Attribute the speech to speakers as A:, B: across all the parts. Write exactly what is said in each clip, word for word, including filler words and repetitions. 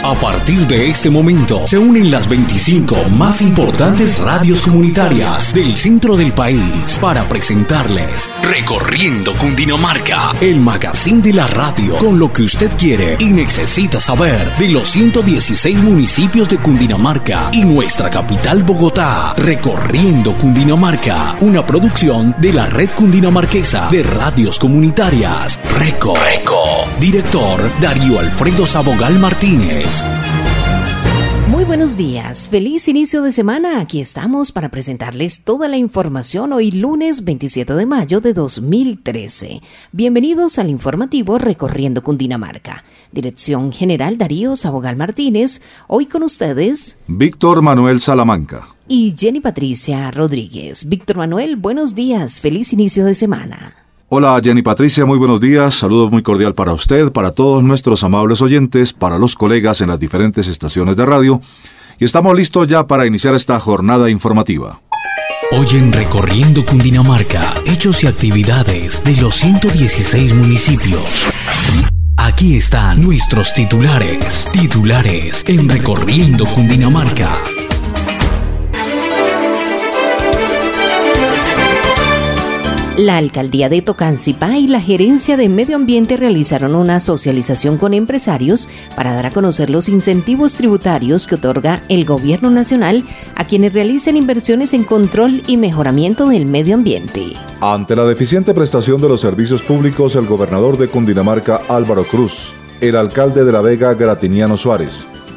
A: A partir de este momento se unen las veinticinco más importantes radios comunitarias del centro del país para presentarles Recorriendo Cundinamarca, el magazine de la radio con lo que usted quiere y necesita saber de los ciento dieciséis municipios de Cundinamarca y nuestra capital Bogotá. Recorriendo Cundinamarca, una producción de la Red Cundinamarquesa de Radios Comunitarias, RECO. RECO. Director Darío Alfredo Sabogal Martínez.
B: Muy buenos días, feliz inicio de semana. Aquí estamos para presentarles toda la información hoy lunes veintisiete de mayo de dos mil trece. Bienvenidos al informativo Recorriendo Cundinamarca. Dirección General Darío Sabogal Martínez. Hoy con ustedes
C: Víctor Manuel Salamanca
B: y Jenny Patricia Rodríguez. Víctor Manuel, buenos días, feliz inicio de semana.
C: Hola Jenny Patricia, muy buenos días, saludos muy cordial para usted, para todos nuestros amables oyentes, para los colegas en las diferentes estaciones de radio, y estamos listos ya para iniciar esta jornada informativa.
A: Hoy en Recorriendo Cundinamarca, hechos y actividades de los ciento dieciséis municipios. Aquí están nuestros titulares, titulares en Recorriendo Cundinamarca.
B: La Alcaldía de Tocancipá y la Gerencia de Medio Ambiente realizaron una socialización con empresarios para dar a conocer los incentivos tributarios que otorga el Gobierno Nacional a quienes realicen inversiones en control y mejoramiento del medio ambiente.
C: Ante la deficiente prestación de los servicios públicos, el gobernador de Cundinamarca, Álvaro Cruz, el alcalde de La Vega, Gratiniano Suárez,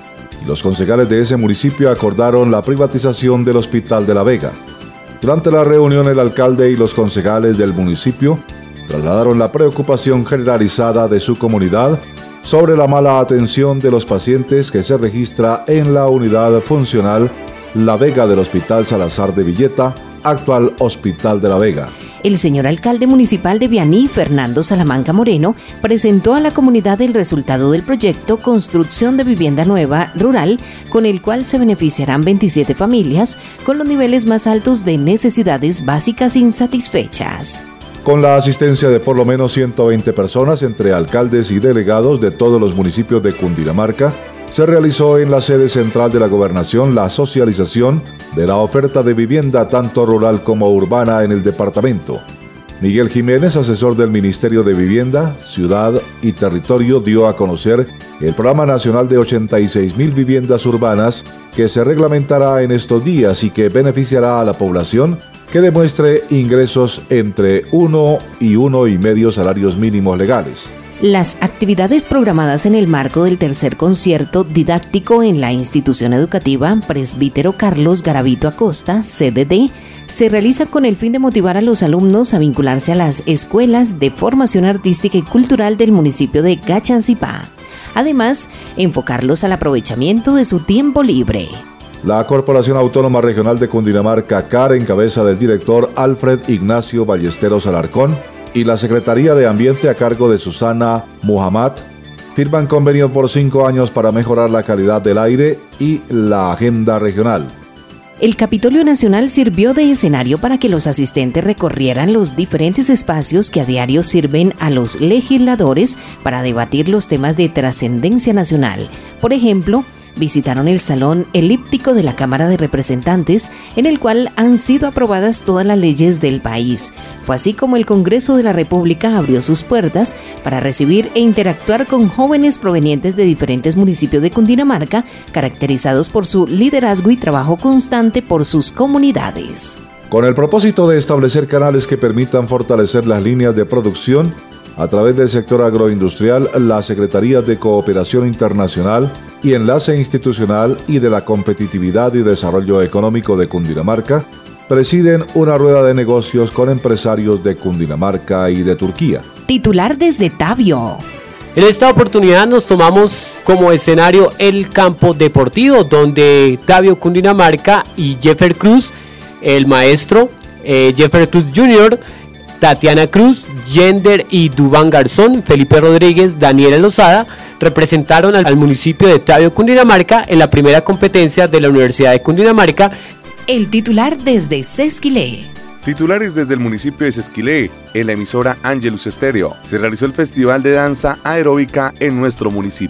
C: y los concejales de ese municipio acordaron la privatización del Hospital de La Vega. Durante la reunión, el alcalde y los concejales del municipio trasladaron la preocupación generalizada de su comunidad sobre la mala atención de los pacientes que se registra en la unidad funcional La Vega del Hospital Salazar de Villeta, actual Hospital de La Vega.
B: El señor alcalde municipal de Vianí, Fernando Salamanca Moreno, presentó a la comunidad el resultado del proyecto Construcción de Vivienda Nueva Rural, con el cual se beneficiarán veintisiete familias con los niveles más altos de necesidades básicas insatisfechas.
C: Con la asistencia de por lo menos ciento veinte personas, entre alcaldes y delegados de todos los municipios de Cundinamarca, se realizó en la sede central de la gobernación la socialización de la oferta de vivienda tanto rural como urbana en el departamento. Miguel Jiménez, asesor del Ministerio de Vivienda, Ciudad y Territorio, dio a conocer el Programa Nacional de ochenta y seis mil viviendas urbanas que se reglamentará en estos días y que beneficiará a la población que demuestre ingresos entre uno y uno y medio salarios mínimos legales.
B: Las actividades programadas en el marco del tercer concierto didáctico en la institución educativa Presbítero Carlos Garavito Acosta, C D D, se realiza con el fin de motivar a los alumnos a vincularse a las escuelas de formación artística y cultural del municipio de Gachancipá. Además, enfocarlos al aprovechamiento de su tiempo libre.
C: La Corporación Autónoma Regional de Cundinamarca, C A R, en cabeza del director Alfred Ignacio Ballesteros Alarcón, y la Secretaría de Ambiente a cargo de Susana Muhammad firman convenio por cinco años para mejorar la calidad del aire y la agenda regional.
B: El Capitolio Nacional sirvió de escenario para que los asistentes recorrieran los diferentes espacios que a diario sirven a los legisladores para debatir los temas de trascendencia nacional. Por ejemplo, visitaron el Salón Elíptico de la Cámara de Representantes, en el cual han sido aprobadas todas las leyes del país. Fue así como el Congreso de la República abrió sus puertas para recibir e interactuar con jóvenes provenientes de diferentes municipios de Cundinamarca, caracterizados por su liderazgo y trabajo constante por sus comunidades.
C: Con el propósito de establecer canales que permitan fortalecer las líneas de producción, a través del sector agroindustrial, la Secretaría de Cooperación Internacional y Enlace Institucional y de la Competitividad y Desarrollo Económico de Cundinamarca presiden una rueda de negocios con empresarios de Cundinamarca y de Turquía.
B: Titular desde Tabio.
D: En esta oportunidad nos tomamos como escenario el campo deportivo, donde Tabio Cundinamarca y Jeffer Cruz, el maestro eh, Jeffer Cruz junior, Tatiana Cruz, Yender y Dubán Garzón, Felipe Rodríguez, Daniela Lozada, representaron al, al municipio de Tabio, Cundinamarca, en la primera competencia de la Universidad de Cundinamarca.
B: El titular desde Sesquilé.
E: Titulares desde el municipio de Sesquilé, en la emisora Angelus Estéreo, se realizó el Festival de Danza Aeróbica en nuestro municipio.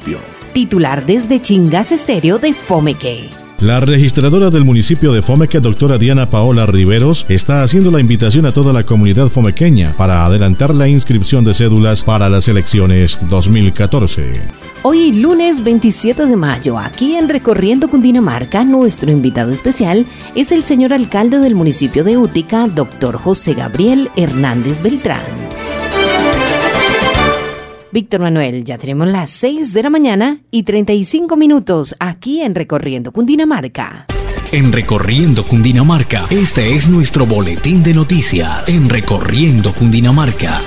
B: titular desde Chingas Estéreo de Fomeque.
F: La registradora del municipio de Fomeque, doctora Diana Paola Riveros, está haciendo la invitación a toda la comunidad fomequeña para adelantar la inscripción de cédulas para las elecciones dos mil catorce.
B: Hoy, lunes veintisiete de mayo, aquí en Recorriendo Cundinamarca, nuestro invitado especial es el señor alcalde del municipio de Útica, doctor José Gabriel Hernández Beltrán. Víctor Manuel, ya tenemos las seis de la mañana y treinta y cinco minutos aquí en Recorriendo Cundinamarca.
A: En Recorriendo Cundinamarca, este es nuestro boletín de noticias. En Recorriendo Cundinamarca.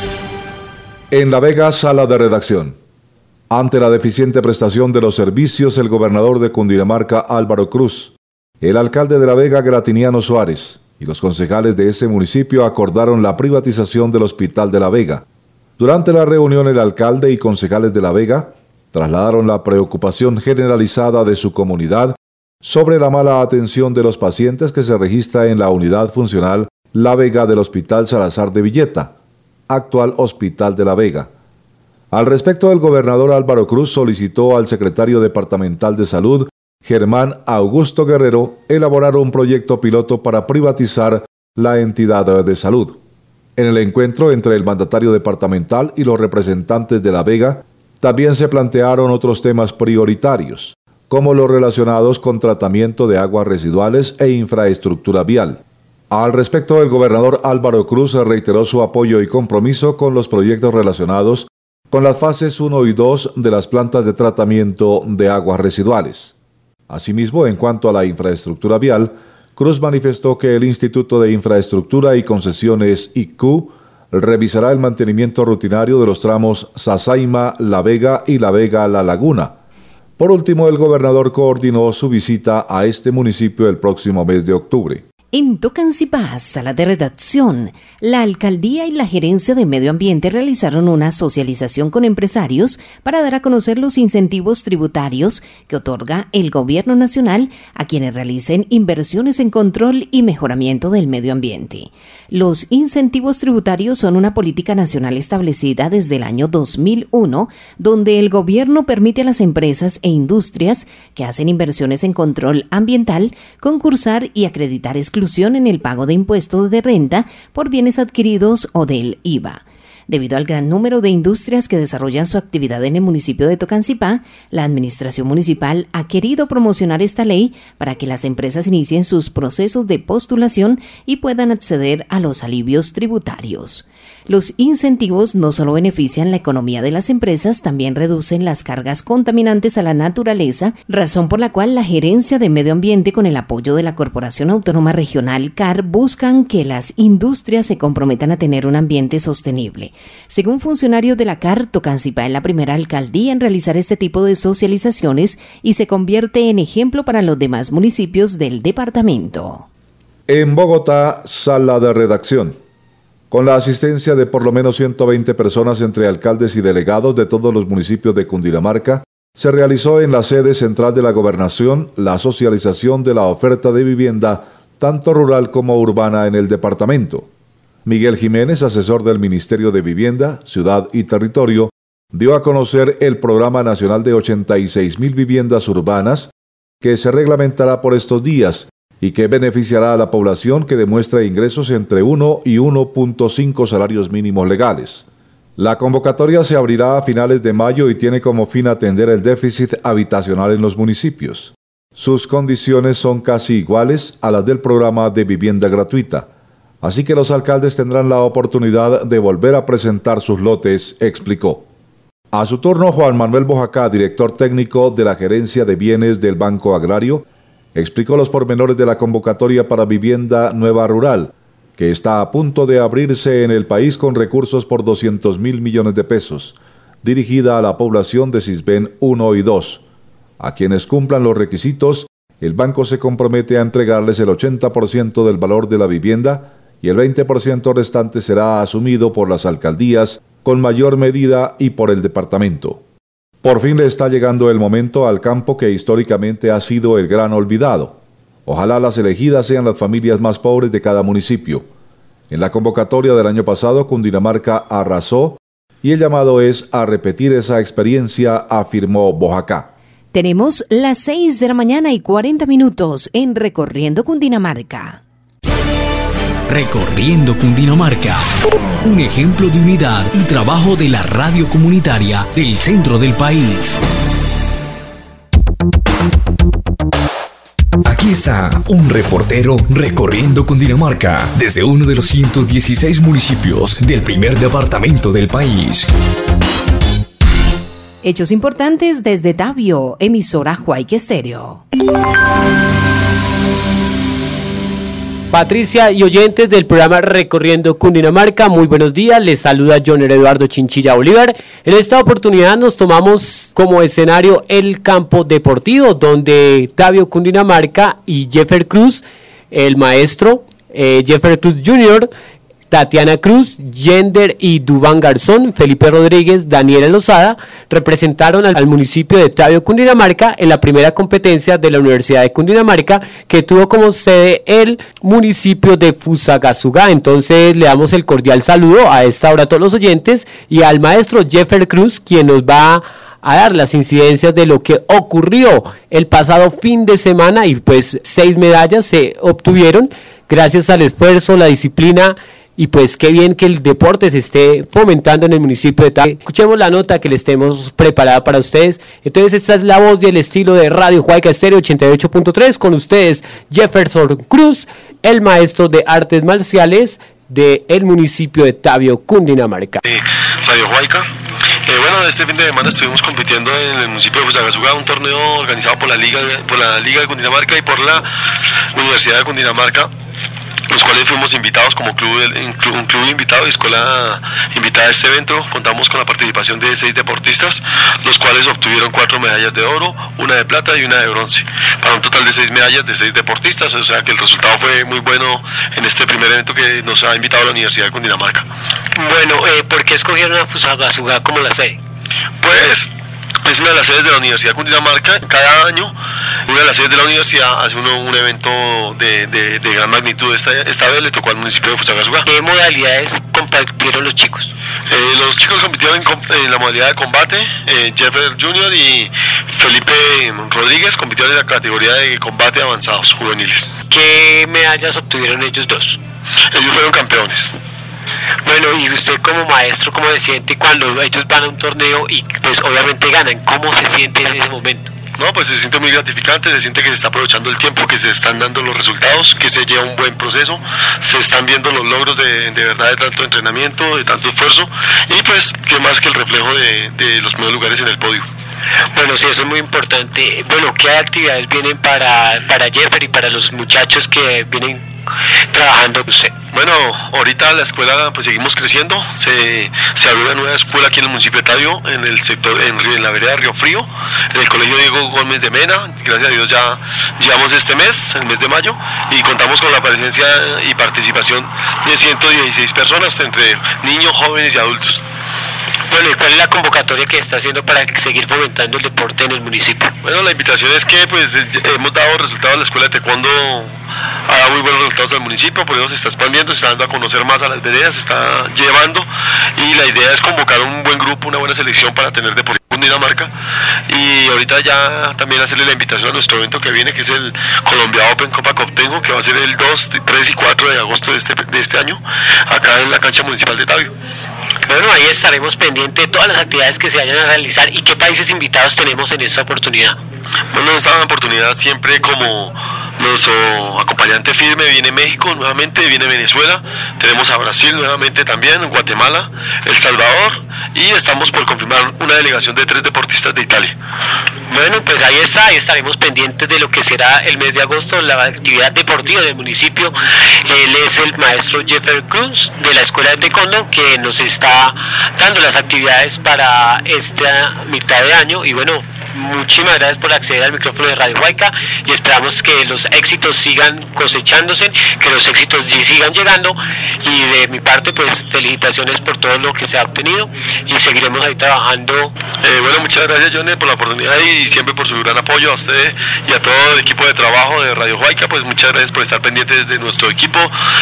C: En La Vega, sala de redacción. Ante la deficiente prestación de los servicios, el gobernador de Cundinamarca, Álvaro Cruz, el alcalde de La Vega, Gratiniano Suárez, y los concejales de ese municipio acordaron la privatización del Hospital de La Vega. Durante la reunión, el alcalde y concejales de La Vega trasladaron la preocupación generalizada de su comunidad sobre la mala atención de los pacientes que se registra en la unidad funcional La Vega del Hospital Salazar de Villeta, actual Hospital de La Vega. Al respecto, el gobernador Álvaro Cruz solicitó al secretario departamental de Salud, Germán Augusto Guerrero, elaborar un proyecto piloto para privatizar la entidad de salud. En el encuentro entre el mandatario departamental y los representantes de La Vega, también se plantearon otros temas prioritarios, como los relacionados con tratamiento de aguas residuales e infraestructura vial. Al respecto, el gobernador Álvaro Cruz reiteró su apoyo y compromiso con los proyectos relacionados con las fases uno y dos de las plantas de tratamiento de aguas residuales. Asimismo, en cuanto a la infraestructura vial, Cruz manifestó que el Instituto de Infraestructura y Concesiones I C U revisará el mantenimiento rutinario de los tramos Sasaima-La Vega y La Vega-La Laguna. Por último, el gobernador coordinó su visita a este municipio el próximo mes de octubre.
B: En Tocancipá, sala de redacción, la alcaldía y la gerencia de medio ambiente realizaron una socialización con empresarios para dar a conocer los incentivos tributarios que otorga el gobierno nacional a quienes realicen inversiones en control y mejoramiento del medio ambiente. Los incentivos tributarios son una política nacional establecida desde el año dos mil uno, donde el gobierno permite a las empresas e industrias que hacen inversiones en control ambiental concursar y acreditar exclusivamente en el pago de impuestos de renta por bienes adquiridos o del I V A. Debido al gran número de industrias que desarrollan su actividad en el municipio de Tocancipá, la administración municipal ha querido promocionar esta ley para que las empresas inicien sus procesos de postulación y puedan acceder a los alivios tributarios. Los incentivos no solo benefician la economía de las empresas, también reducen las cargas contaminantes a la naturaleza, razón por la cual la Gerencia de Medio Ambiente, con el apoyo de la Corporación Autónoma Regional C A R, buscan que las industrias se comprometan a tener un ambiente sostenible. Según funcionarios de la C A R, Tocancipá es la primera alcaldía en realizar este tipo de socializaciones y se convierte en ejemplo para los demás municipios del departamento.
C: En Bogotá, sala de redacción. Con la asistencia de por lo menos ciento veinte personas entre alcaldes y delegados de todos los municipios de Cundinamarca, se realizó en la sede central de la gobernación la socialización de la oferta de vivienda, tanto rural como urbana en el departamento. Miguel Jiménez, asesor del Ministerio de Vivienda, Ciudad y Territorio, dio a conocer el Programa Nacional de ochenta y seis mil viviendas urbanas, que se reglamentará por estos días, y que beneficiará a la población que demuestra ingresos entre uno y uno punto cinco salarios mínimos legales. La convocatoria se abrirá a finales de mayo y tiene como fin atender el déficit habitacional en los municipios. Sus condiciones son casi iguales a las del programa de vivienda gratuita, así que los alcaldes tendrán la oportunidad de volver a presentar sus lotes, explicó. A su turno, Juan Manuel Bojacá, director técnico de la Gerencia de Bienes del Banco Agrario, explicó los pormenores de la convocatoria para vivienda nueva rural, que está a punto de abrirse en el país con recursos por doscientos mil millones de pesos, dirigida a la población de Sisbén uno y dos. A quienes cumplan los requisitos, el banco se compromete a entregarles el ochenta por ciento del valor de la vivienda y el veinte por ciento restante será asumido por las alcaldías con mayor medida y por el departamento. Por fin le está llegando el momento al campo que históricamente ha sido el gran olvidado. Ojalá las elegidas sean las familias más pobres de cada municipio. En la convocatoria del año pasado, Cundinamarca arrasó y el llamado es a repetir esa experiencia, afirmó Bojacá.
B: Tenemos las seis de la mañana y cuarenta minutos en Recorriendo Cundinamarca.
A: Recorriendo Cundinamarca, un ejemplo de unidad y trabajo de la radio comunitaria del centro del país. Aquí está un reportero recorriendo Cundinamarca desde uno de los ciento dieciséis municipios del primer departamento del país.
B: Hechos importantes desde Tabio, emisora Huayque Estéreo.
D: Patricia y oyentes del programa Recorriendo Cundinamarca, muy buenos días, les saluda John Eduardo Chinchilla Bolívar. En esta oportunidad nos tomamos como escenario el campo deportivo, donde Tabio Cundinamarca y Jeffer Cruz, el maestro eh, Jeffer Cruz junior, Tatiana Cruz, Yender y Dubán Garzón, Felipe Rodríguez, Daniela Lozada, representaron al, al municipio de Tabio, Cundinamarca, en la primera competencia de la Universidad de Cundinamarca, que tuvo como sede el municipio de Fusagasugá. Entonces le damos el cordial saludo a esta hora a todos los oyentes y al maestro Jeffer Cruz, quien nos va a dar las incidencias de lo que ocurrió el pasado fin de semana, y pues seis medallas se obtuvieron gracias al esfuerzo, la disciplina. Y pues qué bien que el deporte se esté fomentando en el municipio de Tabio. Escuchemos la nota que les tenemos preparada para ustedes. Entonces esta es la voz y el estilo de Radio Huayca Estéreo ochenta y ocho punto tres. Con ustedes Jefferson Cruz, el maestro de artes marciales del municipio de Tabio, Cundinamarca.
G: Eh, Radio Huayca. Eh, bueno, este fin de semana estuvimos compitiendo en el municipio de Fusagasugá, un torneo organizado por la Liga, por la Liga de Cundinamarca y por la Universidad de Cundinamarca, los cuales fuimos invitados como club, un club invitado y escuela invitada a este evento. Contamos con la participación de seis deportistas, los cuales obtuvieron cuatro medallas de oro, una de plata y una de bronce, para un total de seis medallas de seis deportistas. O sea que el resultado fue muy bueno en este primer evento que nos ha invitado la Universidad de Cundinamarca.
D: Bueno, eh, ¿por qué escogieron a Fusagasugá como la sede?
G: Pues es una de las sedes de la Universidad de Cundinamarca. Cada año una de las sedes de la universidad hace uno, un evento de, de, de gran magnitud. Esta, esta vez le tocó al municipio de Fusagasugá.
D: ¿Qué modalidades compitieron los chicos?
G: Eh, los chicos compitieron en, en la modalidad de combate. eh, Jeffer junior y Felipe Rodríguez compitieron en la categoría de combate avanzados juveniles.
D: ¿Qué medallas obtuvieron ellos dos?
G: Ellos fueron campeones.
D: Bueno, y usted como maestro, ¿cómo se siente cuando ellos van a un torneo y pues obviamente ganan? ¿Cómo se siente en ese momento?
G: No, pues se siente muy gratificante, se siente que se está aprovechando el tiempo, que se están dando los resultados, que se lleva un buen proceso, se están viendo los logros de, de verdad de tanto entrenamiento, de tanto esfuerzo, y pues que más que el reflejo de, de los primeros lugares en el podio.
D: Bueno, sí, eso es muy importante. Bueno, ¿qué actividades vienen para, para Jeffer y para los muchachos que vienen trabajando con usted?
G: Bueno, ahorita la escuela pues seguimos creciendo, se, se abrió una nueva escuela aquí en el municipio de Tabio, en el sector, en, en la vereda de Río Frío, en el colegio Diego Gómez de Mena. Gracias a Dios ya llevamos este mes, el mes de mayo, y contamos con la presencia y participación de ciento dieciséis personas, entre niños, jóvenes y adultos.
D: Bueno, ¿y cuál es la convocatoria que está haciendo para seguir fomentando el deporte en el municipio?
G: Bueno, la invitación es que pues hemos dado resultados, la escuela de taekwondo ha dado muy buenos resultados al municipio, por eso se está expandiendo, se está dando a conocer más a las veredas, se está llevando, y la idea es convocar un buen grupo, una buena selección para tener deporte en Cundinamarca, y ahorita ya también hacerle la invitación a nuestro evento que viene, que es el Colombia Open Copa Coptengo, que va a ser el dos, tres y cuatro de agosto de este, de este año, acá en la cancha municipal de Tabio.
D: Bueno, ahí estaremos pendientes de todas las actividades que se vayan a realizar. ¿Y qué países invitados tenemos en esta oportunidad?
G: Bueno, en esta oportunidad siempre como nuestro acompañante firme viene México nuevamente, viene Venezuela, tenemos a Brasil nuevamente también, Guatemala, El Salvador, y estamos por confirmar una delegación de tres deportistas de Italia.
D: Bueno, pues ahí está, ahí estaremos pendientes de lo que será el mes de agosto, la actividad deportiva del municipio. Él es el maestro Jeffer Cruz de la Escuela de Taekwondo, que nos está dando las actividades para esta mitad de año. Y bueno, muchísimas gracias por acceder al micrófono de Radio Huayca, y esperamos que los éxitos sigan cosechándose, que los éxitos sigan llegando, y de mi parte pues felicitaciones por todo lo que se ha obtenido, y seguiremos ahí trabajando.
G: Eh, bueno, muchas gracias, Johnny, por la oportunidad y siempre por su gran apoyo a usted y a todo el equipo de trabajo de Radio Huayca. Pues muchas gracias por estar pendientes de nuestro equipo,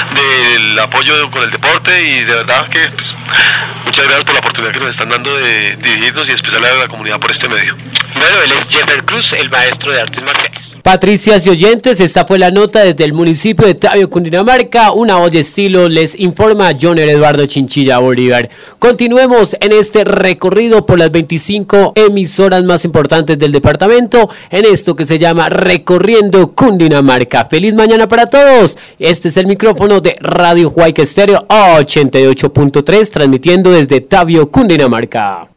G: del apoyo con el deporte, y de verdad que pues, muchas gracias por la oportunidad que nos están dando de dirigirnos y expresarle a la comunidad por este medio. Bueno, él es Jeffer Cruz, el maestro de artes marciales.
D: Patricias y oyentes, esta fue la nota desde el municipio de Tabio, Cundinamarca. Una voz de estilo les informa John Eduardo Chinchilla Bolívar. Continuemos en este recorrido por las veinticinco emisoras más importantes del departamento, en esto que se llama Recorriendo Cundinamarca. Feliz mañana para todos. Este es el micrófono de Radio Huayca Estéreo ochenta y ocho punto tres, transmitiendo desde Tabio, Cundinamarca.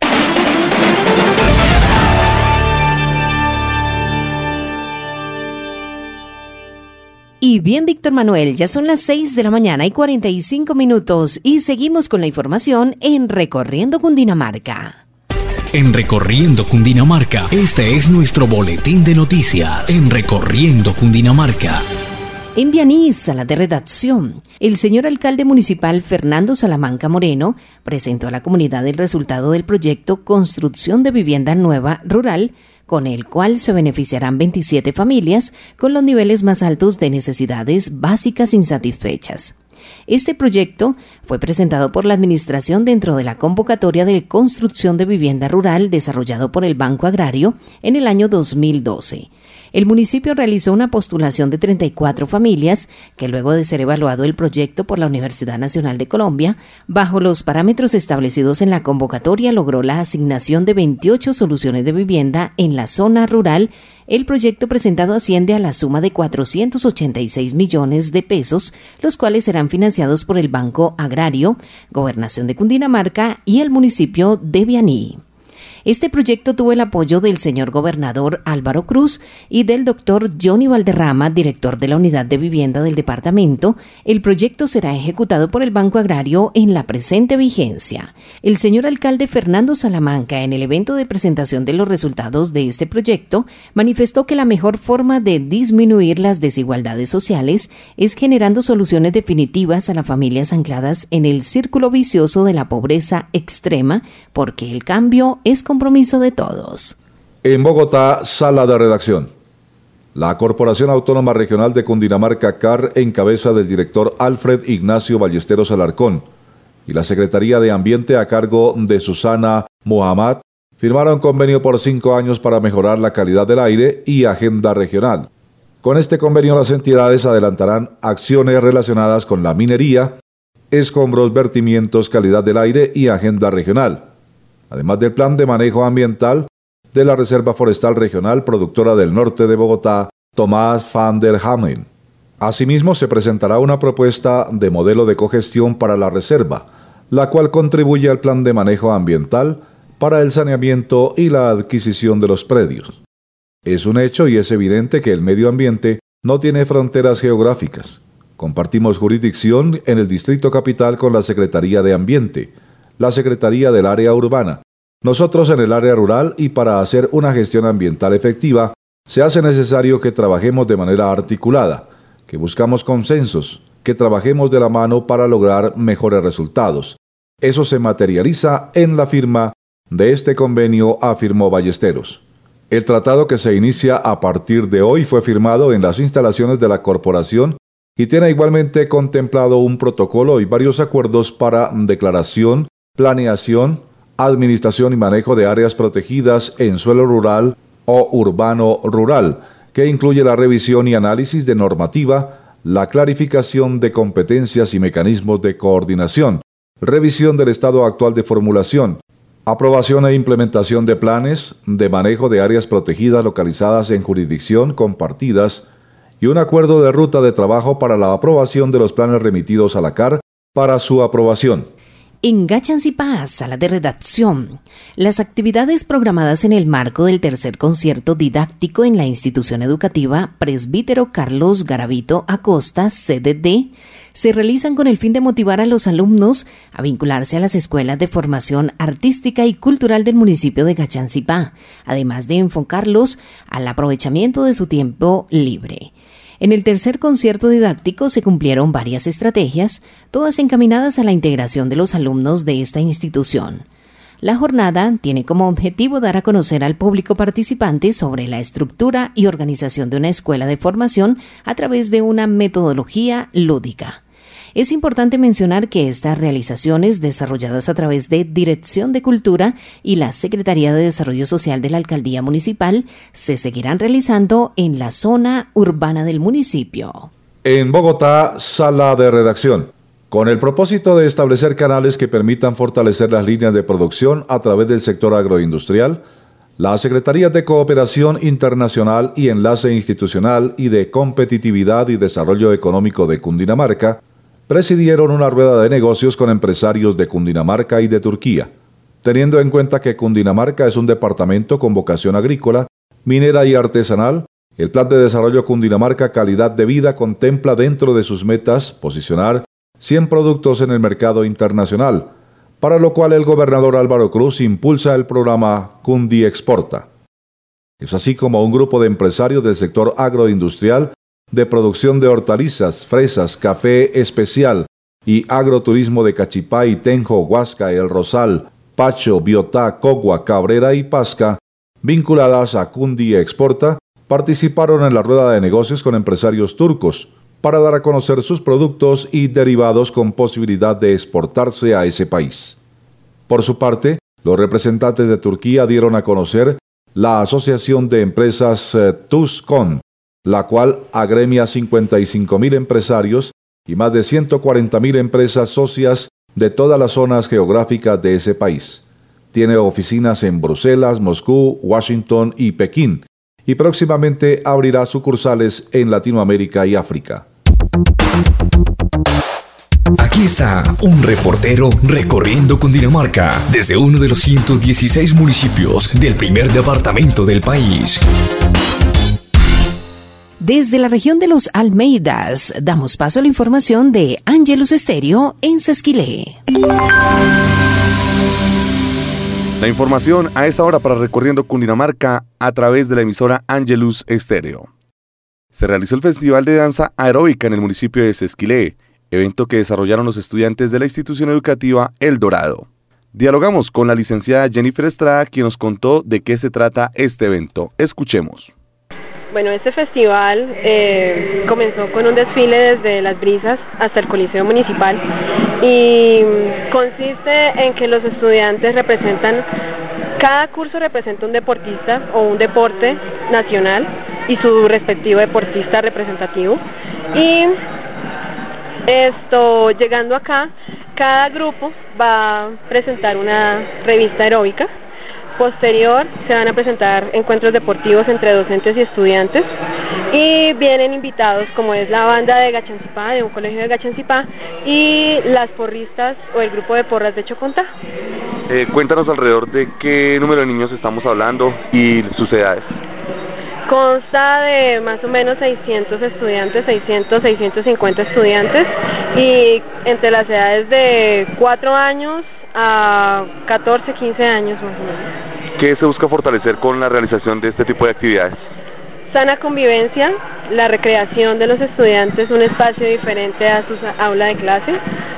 B: Y bien, Víctor Manuel, ya son las seis de la mañana y cuarenta y cinco minutos y seguimos con la información en Recorriendo Cundinamarca.
A: En Recorriendo Cundinamarca, este es nuestro boletín de noticias. En Recorriendo Cundinamarca.
B: En Vianí, sala de redacción, el señor alcalde municipal Fernando Salamanca Moreno presentó a la comunidad el resultado del proyecto Construcción de Vivienda Nueva Rural, con el cual se beneficiarán veintisiete familias con los niveles más altos de necesidades básicas insatisfechas. Este proyecto fue presentado por la Administración dentro de la convocatoria de construcción de vivienda rural desarrollado por el Banco Agrario en el año dos mil doce. El municipio realizó una postulación de treinta y cuatro familias que, luego de ser evaluado el proyecto por la Universidad Nacional de Colombia, bajo los parámetros establecidos en la convocatoria, logró la asignación de veintiocho soluciones de vivienda en la zona rural. El proyecto presentado asciende a la suma de cuatrocientos ochenta y seis millones de pesos, los cuales serán financiados por el Banco Agrario, Gobernación de Cundinamarca y el municipio de Vianí. Este proyecto tuvo el apoyo del señor gobernador Álvaro Cruz y del doctor Johnny Valderrama, director de la Unidad de Vivienda del departamento. El proyecto será ejecutado por el Banco Agrario en la presente vigencia. El señor alcalde Fernando Salamanca, en el evento de presentación de los resultados de este proyecto, manifestó que la mejor forma de disminuir las desigualdades sociales es generando soluciones definitivas a las familias ancladas en el círculo vicioso de la pobreza extrema, porque el cambio es compromiso de todos.
C: En Bogotá, sala de redacción. La Corporación Autónoma Regional de Cundinamarca, C A R, en cabeza del director Alfred Ignacio Ballesteros Alarcón, y la Secretaría de Ambiente a cargo de Susana Muhammad, firmaron convenio por cinco años para mejorar la calidad del aire y agenda regional. Con este convenio, las entidades adelantarán acciones relacionadas con la minería, escombros, vertimientos, calidad del aire y agenda regional, además del plan de manejo ambiental de la Reserva Forestal Regional Productora del Norte de Bogotá, Tomás van der Hamen. Asimismo, se presentará una propuesta de modelo de cogestión para la reserva, la cual contribuye al plan de manejo ambiental para el saneamiento y la adquisición de los predios. Es un hecho y es evidente que el medio ambiente no tiene fronteras geográficas. Compartimos jurisdicción en el Distrito Capital con la Secretaría de Ambiente, la Secretaría del Área Urbana, nosotros en el área rural, y para hacer una gestión ambiental efectiva, se hace necesario que trabajemos de manera articulada, que buscamos consensos, que trabajemos de la mano para lograr mejores resultados. Eso se materializa en la firma de este convenio, afirmó Ballesteros. El tratado, que se inicia a partir de hoy, fue firmado en las instalaciones de la corporación y tiene igualmente contemplado un protocolo y varios acuerdos para declaración, planeación, administración y manejo de áreas protegidas en suelo rural o urbano rural, que incluye la revisión y análisis de normativa, la clarificación de competencias y mecanismos de coordinación, revisión del estado actual de formulación, aprobación e implementación de planes de manejo de áreas protegidas localizadas en jurisdicción compartidas y un acuerdo de ruta de trabajo para la aprobación de los planes remitidos a la C A R para su aprobación.
B: En Gachancipá, sala de redacción, las actividades programadas en el marco del tercer concierto didáctico en la institución educativa Presbítero Carlos Garavito Acosta, C D D, se realizan con el fin de motivar a los alumnos a vincularse a las escuelas de formación artística y cultural del municipio de Gachancipá, además de enfocarlos al aprovechamiento de su tiempo libre. En el tercer concierto didáctico se cumplieron varias estrategias, todas encaminadas a la integración de los alumnos de esta institución. La jornada tiene como objetivo dar a conocer al público participante sobre la estructura y organización de una escuela de formación a través de una metodología lúdica. Es importante mencionar que estas realizaciones, desarrolladas a través de Dirección de Cultura y la Secretaría de Desarrollo Social de la Alcaldía Municipal, se seguirán realizando en la zona urbana del municipio.
C: En Bogotá, sala de redacción. Con el propósito de establecer canales que permitan fortalecer las líneas de producción a través del sector agroindustrial, la Secretaría de Cooperación Internacional y Enlace Institucional y de Competitividad y Desarrollo Económico de Cundinamarca presidieron una rueda de negocios con empresarios de Cundinamarca y de Turquía, teniendo en cuenta que Cundinamarca es un departamento con vocación agrícola, minera y artesanal. El Plan de Desarrollo Cundinamarca Calidad de Vida contempla dentro de sus metas posicionar cien productos en el mercado internacional, para lo cual el gobernador Álvaro Cruz impulsa el programa Cundi Exporta. Es así como un grupo de empresarios del sector agroindustrial de producción de hortalizas, fresas, café especial y agroturismo de Cachipay, Tenjo, Huasca, El Rosal, Pacho, Biotá, Cogua, Cabrera y Pasca, vinculadas a Cundi Exporta, participaron en la rueda de negocios con empresarios turcos para dar a conocer sus productos y derivados con posibilidad de exportarse a ese país. Por su parte, los representantes de Turquía dieron a conocer la Asociación de Empresas eh, TUSCON, la cual agremia cincuenta y cinco mil empresarios y más de ciento cuarenta mil empresas socias de todas las zonas geográficas de ese país. Tiene oficinas en Bruselas, Moscú, Washington y Pekín, y próximamente abrirá sucursales en Latinoamérica y África.
A: Aquí está un reportero recorriendo Cundinamarca desde uno de los ciento dieciséis municipios del primer departamento del país.
B: Desde la región de los Almeidas, damos paso a la información de Angelus Estéreo en Sesquilé.
E: La información a esta hora para Recorriendo Cundinamarca a través de la emisora Angelus Estéreo. Se realizó el Festival de Danza Aeróbica en el municipio de Sesquilé, evento que desarrollaron los estudiantes de la institución educativa El Dorado. Dialogamos con la licenciada Jennifer Estrada, quien nos contó de qué se trata este evento. Escuchemos.
H: Bueno, este festival eh, comenzó con un desfile desde Las Brisas hasta el Coliseo Municipal y consiste en que los estudiantes representan, cada curso representa un deportista o un deporte nacional y su respectivo deportista representativo. Y esto, llegando acá, cada grupo va a presentar una revista aeróbica. Posterior se van a presentar encuentros deportivos entre docentes y estudiantes y vienen invitados como es la banda de Gachancipá, de un colegio de Gachancipá, y las porristas o el grupo de porras de Chocontá.
E: Eh, cuéntanos alrededor de qué número de niños estamos hablando y sus edades.
H: Consta de más o menos seiscientos estudiantes, seiscientos, seiscientos cincuenta estudiantes, y entre las edades de cuatro años a catorce, quince años más o menos.
E: ¿Qué se busca fortalecer con la realización de este tipo de actividades?
H: Sana convivencia, la recreación de los estudiantes, un espacio diferente a su aula de clase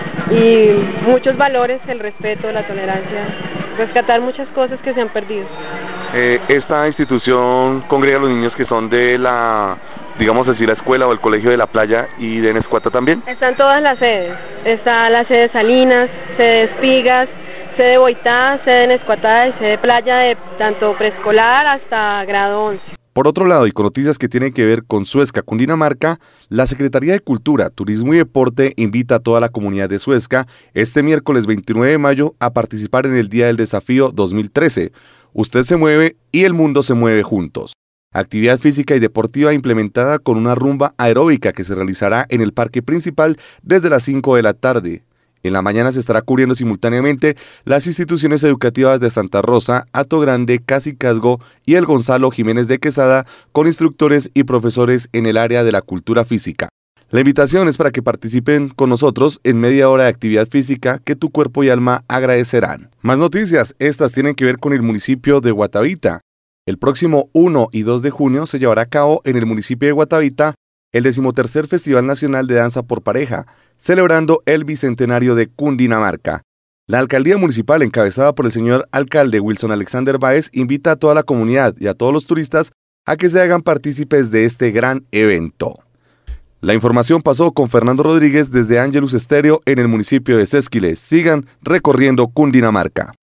H: y muchos valores, el respeto, la tolerancia, rescatar muchas cosas que se han perdido.
E: Eh, esta institución congrega a los niños que son de la, digamos así, la escuela o el colegio de La Playa y de Nescuata también.
H: Están todas las sedes, está la sede Salinas, sede Espigas, sede Boitá, sede Nescuata y sede Playa, de tanto preescolar hasta grado once.
E: Por otro lado, y con noticias que tienen que ver con Suezca, Cundinamarca, la Secretaría de Cultura, Turismo y Deporte invita a toda la comunidad de Suezca este miércoles veintinueve de mayo a participar en el Día del Desafío dos mil trece. Usted se mueve y el mundo se mueve juntos. Actividad física y deportiva implementada con una rumba aeróbica que se realizará en el parque principal desde las cinco de la tarde. En la mañana se estará cubriendo simultáneamente las instituciones educativas de Santa Rosa, Hato Grande, Cacicazgo y el Gonzalo Jiménez de Quesada con instructores y profesores en el área de la cultura física. La invitación es para que participen con nosotros en media hora de actividad física que tu cuerpo y alma agradecerán. Más noticias, estas tienen que ver con el municipio de Guatavita. El próximo uno y dos de junio se llevará a cabo en el municipio de Guatavita el decimotercer Festival Nacional de Danza por Pareja, celebrando el bicentenario de Cundinamarca. La alcaldía municipal, encabezada por el señor alcalde Wilson Alexander Báez, invita a toda la comunidad y a todos los turistas a que se hagan partícipes de este gran evento. La información pasó con Fernando Rodríguez desde Ángelus Estéreo en el municipio de Sesquiles. Sigan recorriendo Cundinamarca.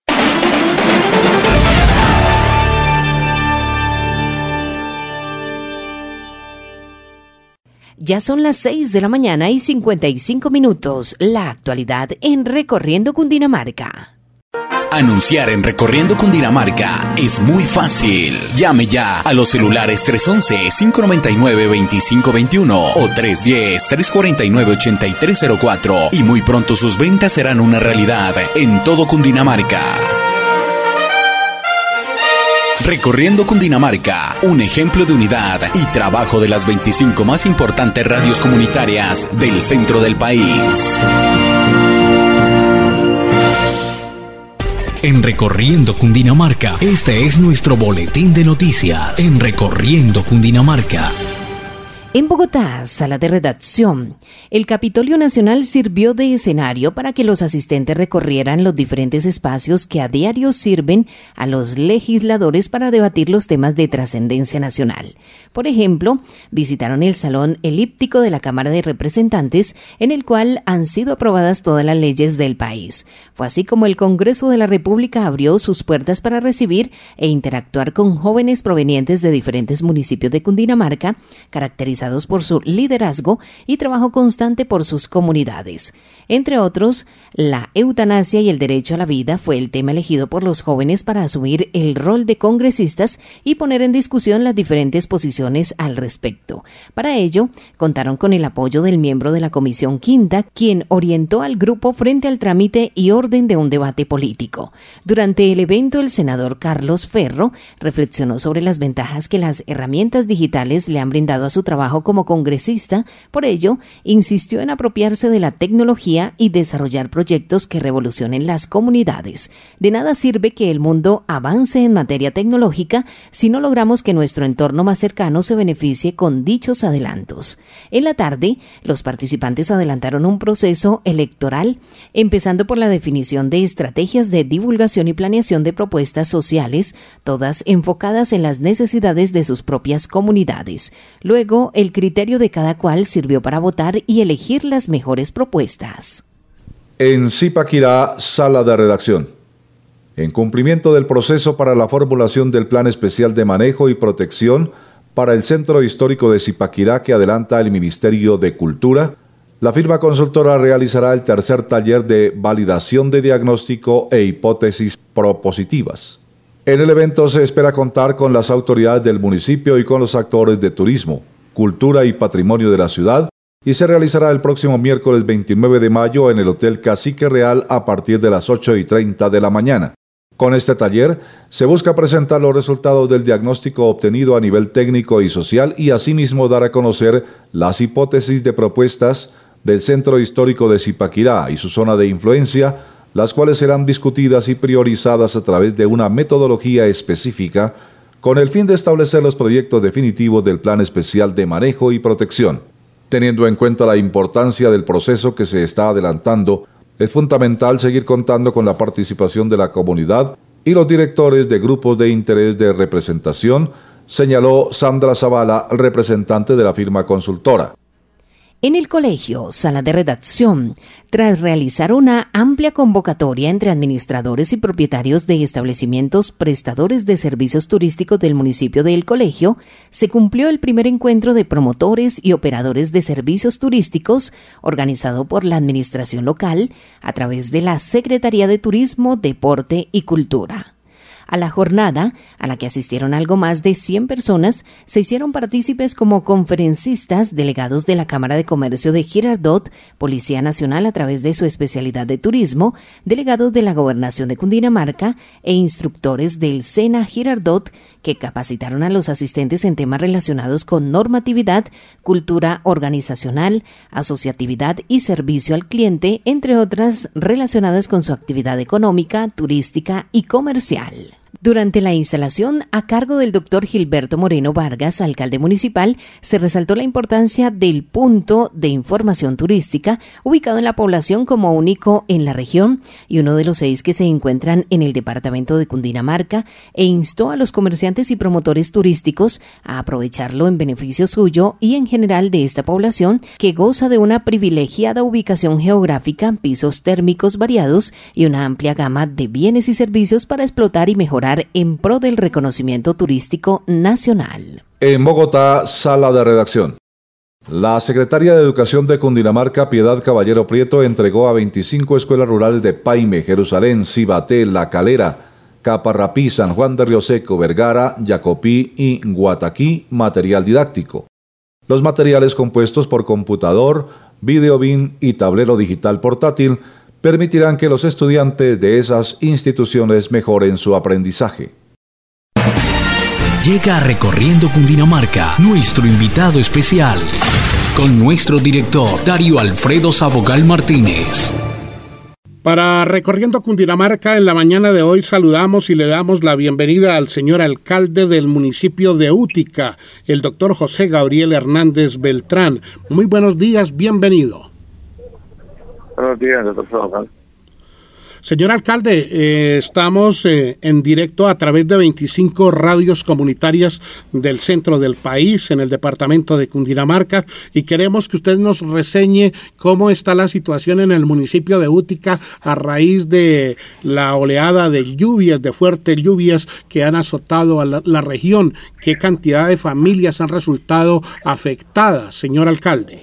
B: Ya son las seis de la mañana y cincuenta y cinco minutos. La actualidad en Recorriendo Cundinamarca.
A: Anunciar en Recorriendo Cundinamarca es muy fácil. Llame ya a los celulares tres once, cinco noventa y nueve, veinticinco veintiuno o tres diez, tres cuarenta y nueve, ochenta y tres cero cuatro y muy pronto sus ventas serán una realidad en todo Cundinamarca. Recorriendo Cundinamarca, un ejemplo de unidad y trabajo de las veinticinco más importantes radios comunitarias del centro del país. En Recorriendo Cundinamarca, este es nuestro boletín de noticias. En Recorriendo Cundinamarca.
B: En Bogotá, sala de redacción, el Capitolio Nacional sirvió de escenario para que los asistentes recorrieran los diferentes espacios que a diario sirven a los legisladores para debatir los temas de trascendencia nacional. Por ejemplo, visitaron el Salón Elíptico de la Cámara de Representantes, en el cual han sido aprobadas todas las leyes del país. Fue así como el Congreso de la República abrió sus puertas para recibir e interactuar con jóvenes provenientes de diferentes municipios de Cundinamarca, caracterizados por su liderazgo y trabajo constante por sus comunidades. Entre otros, la eutanasia y el derecho a la vida fue el tema elegido por los jóvenes para asumir el rol de congresistas y poner en discusión las diferentes posiciones al respecto. Para ello, contaron con el apoyo del miembro de la Comisión Quinta, quien orientó al grupo frente al trámite y orden de un debate político. Durante el evento, el senador Carlos Ferro reflexionó sobre las ventajas que las herramientas digitales le han brindado a su trabajo como congresista. Por ello, insistió en apropiarse de la tecnología y desarrollar proyectos que revolucionen las comunidades. De nada sirve que el mundo avance en materia tecnológica si no logramos que nuestro entorno más cercano se beneficie con dichos adelantos. En la tarde, los participantes adelantaron un proceso electoral, empezando por la definición de estrategias de divulgación y planeación de propuestas sociales, todas enfocadas en las necesidades de sus propias comunidades. Luego, el criterio de cada cual sirvió para votar y elegir las mejores propuestas.
C: En Zipaquirá, sala de redacción. En cumplimiento del proceso para la formulación del Plan Especial de Manejo y Protección para el Centro Histórico de Zipaquirá que adelanta el Ministerio de Cultura, la firma consultora realizará el tercer taller de validación de diagnóstico e hipótesis propositivas. En el evento se espera contar con las autoridades del municipio y con los actores de turismo, cultura y patrimonio de la ciudad, y se realizará el próximo miércoles veintinueve de mayo en el Hotel Cacique Real a partir de las ocho y treinta de la mañana. Con este taller se busca presentar los resultados del diagnóstico obtenido a nivel técnico y social y asimismo dar a conocer las hipótesis de propuestas del Centro Histórico de Zipaquirá y su zona de influencia, las cuales serán discutidas y priorizadas a través de una metodología específica con el fin de establecer los proyectos definitivos del Plan Especial de Manejo y Protección. Teniendo en cuenta la importancia del proceso que se está adelantando, es fundamental seguir contando con la participación de la comunidad y los directores de grupos de interés de representación, señaló Sandra Zavala, representante de la firma consultora.
B: En el colegio, sala de redacción, tras realizar una amplia convocatoria entre administradores y propietarios de establecimientos prestadores de servicios turísticos del municipio de El Colegio, se cumplió el primer encuentro de promotores y operadores de servicios turísticos organizado por la administración local a través de la Secretaría de Turismo, Deporte y Cultura. A la jornada, a la que asistieron algo más de cien personas, se hicieron partícipes como conferencistas, delegados de la Cámara de Comercio de Girardot, Policía Nacional a través de su especialidad de turismo, delegados de la Gobernación de Cundinamarca e instructores del SENA Girardot, que capacitaron a los asistentes en temas relacionados con normatividad, cultura organizacional, asociatividad y servicio al cliente, entre otras relacionadas con su actividad económica, turística y comercial. Durante la instalación, a cargo del doctor Gilberto Moreno Vargas, alcalde municipal, se resaltó la importancia del punto de información turística ubicado en la población como único en la región y uno de los seis que se encuentran en el departamento de Cundinamarca, e instó a los comerciantes y promotores turísticos a aprovecharlo en beneficio suyo y en general de esta población que goza de una privilegiada ubicación geográfica, pisos térmicos variados y una amplia gama de bienes y servicios para explotar y mejorar en pro del reconocimiento turístico nacional.
C: En Bogotá, sala de redacción. La secretaria de Educación de Cundinamarca, Piedad Caballero Prieto, entregó a veinticinco escuelas rurales de Paime, Jerusalén, Cibaté, La Calera, Caparrapí, San Juan de Río Seco, Vergara, Yacopí y Guataquí material didáctico. Los materiales compuestos por computador, videobin y tablero digital portátil permitirán que los estudiantes de esas instituciones mejoren su aprendizaje.
A: Llega Recorriendo Cundinamarca, nuestro invitado especial, con nuestro director Darío Alfredo Sabogal Martínez.
I: Para Recorriendo Cundinamarca, en la mañana de hoy saludamos y le damos la bienvenida al señor alcalde del municipio de Útica, el doctor José Gabriel Hernández Beltrán. Muy buenos días, bienvenido.
J: Buenos días, doctor Sabogal.
I: Señor alcalde, eh, estamos eh, en directo a través de veinticinco radios comunitarias del centro del país, en el departamento de Cundinamarca, y queremos que usted nos reseñe cómo está la situación en el municipio de Útica a raíz de la oleada de lluvias, de fuertes lluvias que han azotado a la, la región. ¿Qué cantidad de familias han resultado afectadas, señor alcalde?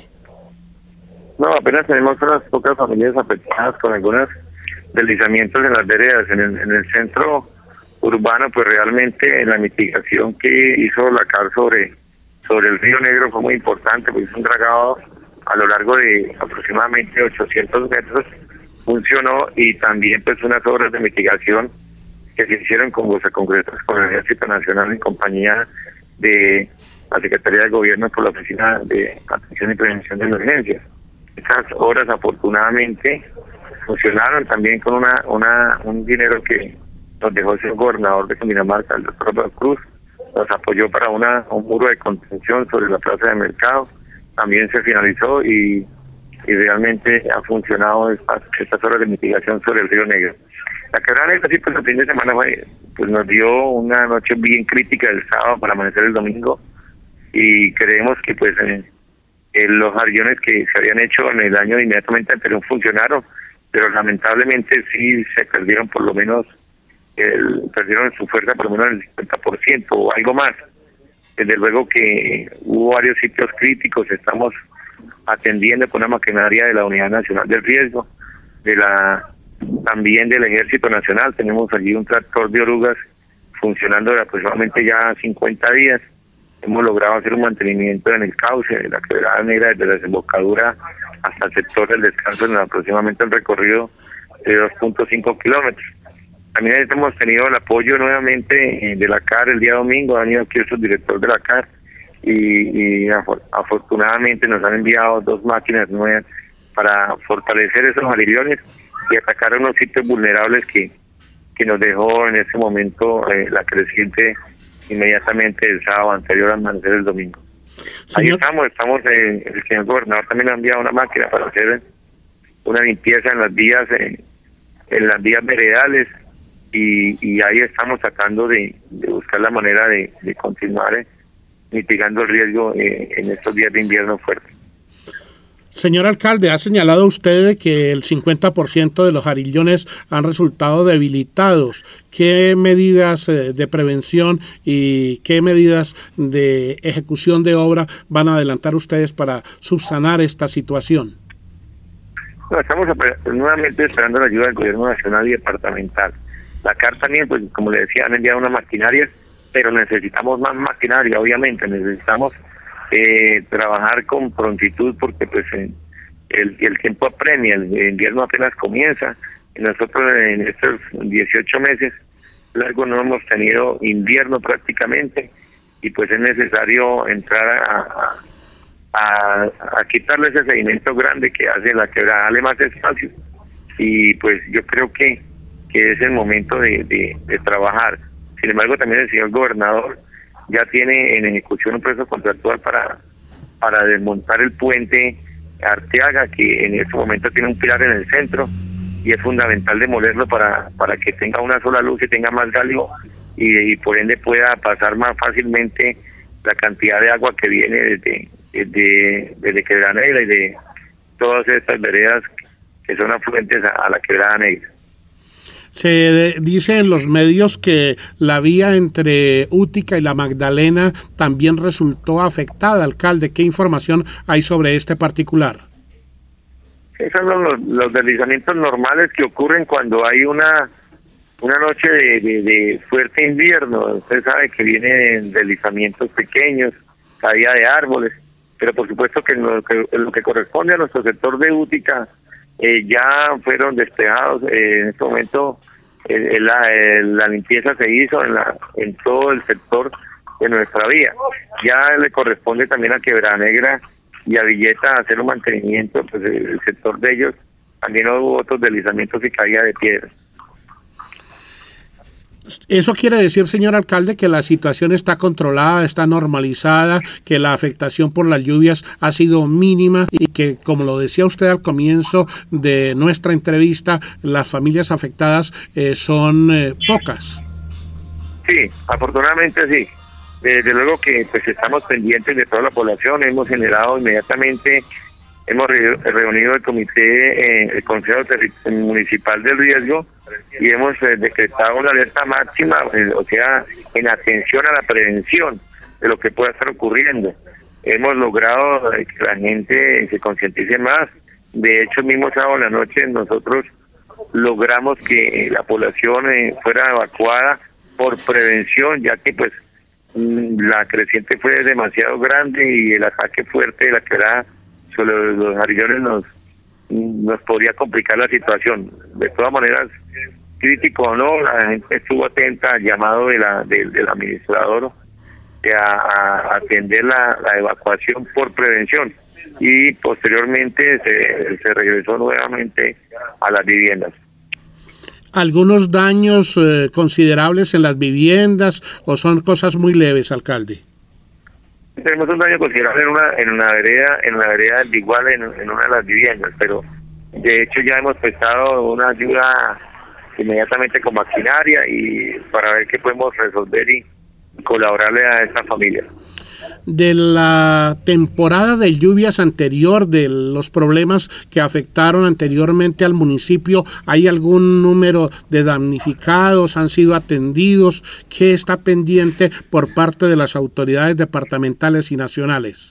J: No, apenas tenemos unas pocas familias afectadas con algunos deslizamientos en las veredas. En el, en el centro urbano, pues realmente la mitigación que hizo la C A R sobre, sobre el Río Negro fue muy importante, pues hizo un dragado a lo largo de aproximadamente ochocientos metros, funcionó, y también pues unas obras de mitigación que se hicieron con goce concretas con el Ejército Nacional en compañía de la Secretaría de Gobierno por la Oficina de Atención y Prevención de Emergencias. Estas obras afortunadamente funcionaron también con una una un dinero que nos dejó el señor gobernador de Cundinamarca, el doctor Cruz, nos apoyó para una un muro de contención sobre la plaza de mercado. También se finalizó y, y realmente ha funcionado estas, estas obras de mitigación sobre el Río Negro. La quebrada negra, sí, pues el fin de semana fue, pues nos dio una noche bien crítica el sábado para amanecer el domingo, y creemos que pues eh, eh, los jarrillones que se habían hecho en el año inmediatamente anterior funcionaron, pero lamentablemente sí se perdieron por lo menos, el, perdieron su fuerza por lo menos el cincuenta por ciento o algo más. Desde luego que hubo varios sitios críticos, estamos atendiendo con una maquinaria de la Unidad Nacional del Riesgo, de la también del Ejército Nacional. Tenemos allí un tractor de orugas funcionando de aproximadamente ya cincuenta días. Hemos logrado hacer un mantenimiento en el cauce de la Quebrada Negra desde la desembocadura hasta el sector del descanso, en aproximadamente el recorrido de dos punto cinco kilómetros. También hemos tenido el apoyo nuevamente de la C A R el día domingo. Ha venido aquí el subdirector de la C A R y, y afortunadamente nos han enviado dos máquinas nuevas para fortalecer esos jarrillones y atacar unos sitios vulnerables que, que nos dejó en ese momento eh, la creciente inmediatamente el sábado anterior al amanecer el domingo. Señor... Ahí estamos, estamos eh, el señor gobernador también ha enviado una máquina para hacer una limpieza en las vías, eh, en las vías veredales, y, y ahí estamos tratando de, de buscar la manera de, de continuar eh, mitigando el riesgo eh, en estos días de invierno fuerte.
I: Señor alcalde, ha señalado usted que el cincuenta por ciento de los jarrillones han resultado debilitados. ¿Qué medidas eh, de prevención y qué medidas de ejecución de obra van a adelantar ustedes para subsanar esta situación?
J: No, estamos nuevamente esperando la ayuda del Gobierno Nacional y Departamental. La C A R también, pues como le decía, han enviado una maquinaria, pero necesitamos más maquinaria, obviamente. Necesitamos eh, trabajar con prontitud porque pues eh, el, el tiempo apremia, el, el invierno apenas comienza. Y nosotros en estos dieciocho meses largos no hemos tenido invierno prácticamente, y pues es necesario entrar a, a, a, a quitarle ese sedimento grande que hace la quebrada, darle más espacio, y pues yo creo que que es el momento de, de, de trabajar. Sin embargo, también el señor gobernador ya tiene en ejecución un proceso contractual para, para desmontar el puente Arteaga, que en este momento tiene un pilar en el centro, y es fundamental demolerlo para, para que tenga una sola luz y tenga más galio, y, y por ende pueda pasar más fácilmente la cantidad de agua que viene desde, desde, desde Quebrada Negra y de todas estas veredas que son afluentes a, a la Quebrada Negra.
I: Se dice en los medios que la vía entre Útica y la Magdalena también resultó afectada, alcalde. ¿Qué información hay sobre este particular?
J: Esos son los, los deslizamientos normales que ocurren cuando hay una una noche de, de, de fuerte invierno. Usted sabe que vienen deslizamientos pequeños, caída de árboles, pero por supuesto que en lo que, en lo que corresponde a nuestro sector de Útica, eh, ya fueron despejados. Eh, en este momento eh, la, eh, la limpieza se hizo en, la, en todo el sector de nuestra vía. Ya le corresponde también a Quebrada Negra y a Villeta hacer un mantenimiento, pues el sector de ellos también hubo otros deslizamientos y caída de piedras.
I: Eso quiere decir, señor alcalde, que la situación está controlada, está normalizada, que la afectación por las lluvias ha sido mínima y que, como lo decía usted al comienzo de nuestra entrevista, las familias afectadas eh, son eh, pocas.
J: Sí, afortunadamente sí. Desde luego que pues estamos pendientes de toda la población, hemos generado inmediatamente, hemos re reunido el comité, eh, el Consejo Municipal del Riesgo, y hemos eh, decretado una alerta máxima, eh, o sea, en atención a la prevención de lo que pueda estar ocurriendo. Hemos logrado eh, que la gente se concientice más. De hecho, el mismo sábado en la noche nosotros logramos que la población eh, fuera evacuada por prevención, ya que pues la creciente fue demasiado grande y el ataque fuerte de la quebrada sobre los jarillones nos nos podría complicar la situación. De todas maneras, crítico o no, la gente estuvo atenta al llamado de la de, del administrador a, a atender la, la evacuación por prevención, y posteriormente se, se regresó nuevamente a las viviendas.
I: ¿Algunos daños eh, considerables en las viviendas o son cosas muy leves, alcalde?
J: Tenemos un daño considerable en una en una vereda, en la vereda de igual en, en una de las viviendas, pero de hecho ya hemos prestado una ayuda inmediatamente con maquinaria y para ver qué podemos resolver y colaborarle a esta familia.
I: De la temporada de lluvias anterior, de los problemas que afectaron anteriormente al municipio, ¿hay algún número de damnificados? ¿Han sido atendidos? ¿Qué está pendiente por parte de las autoridades departamentales y nacionales?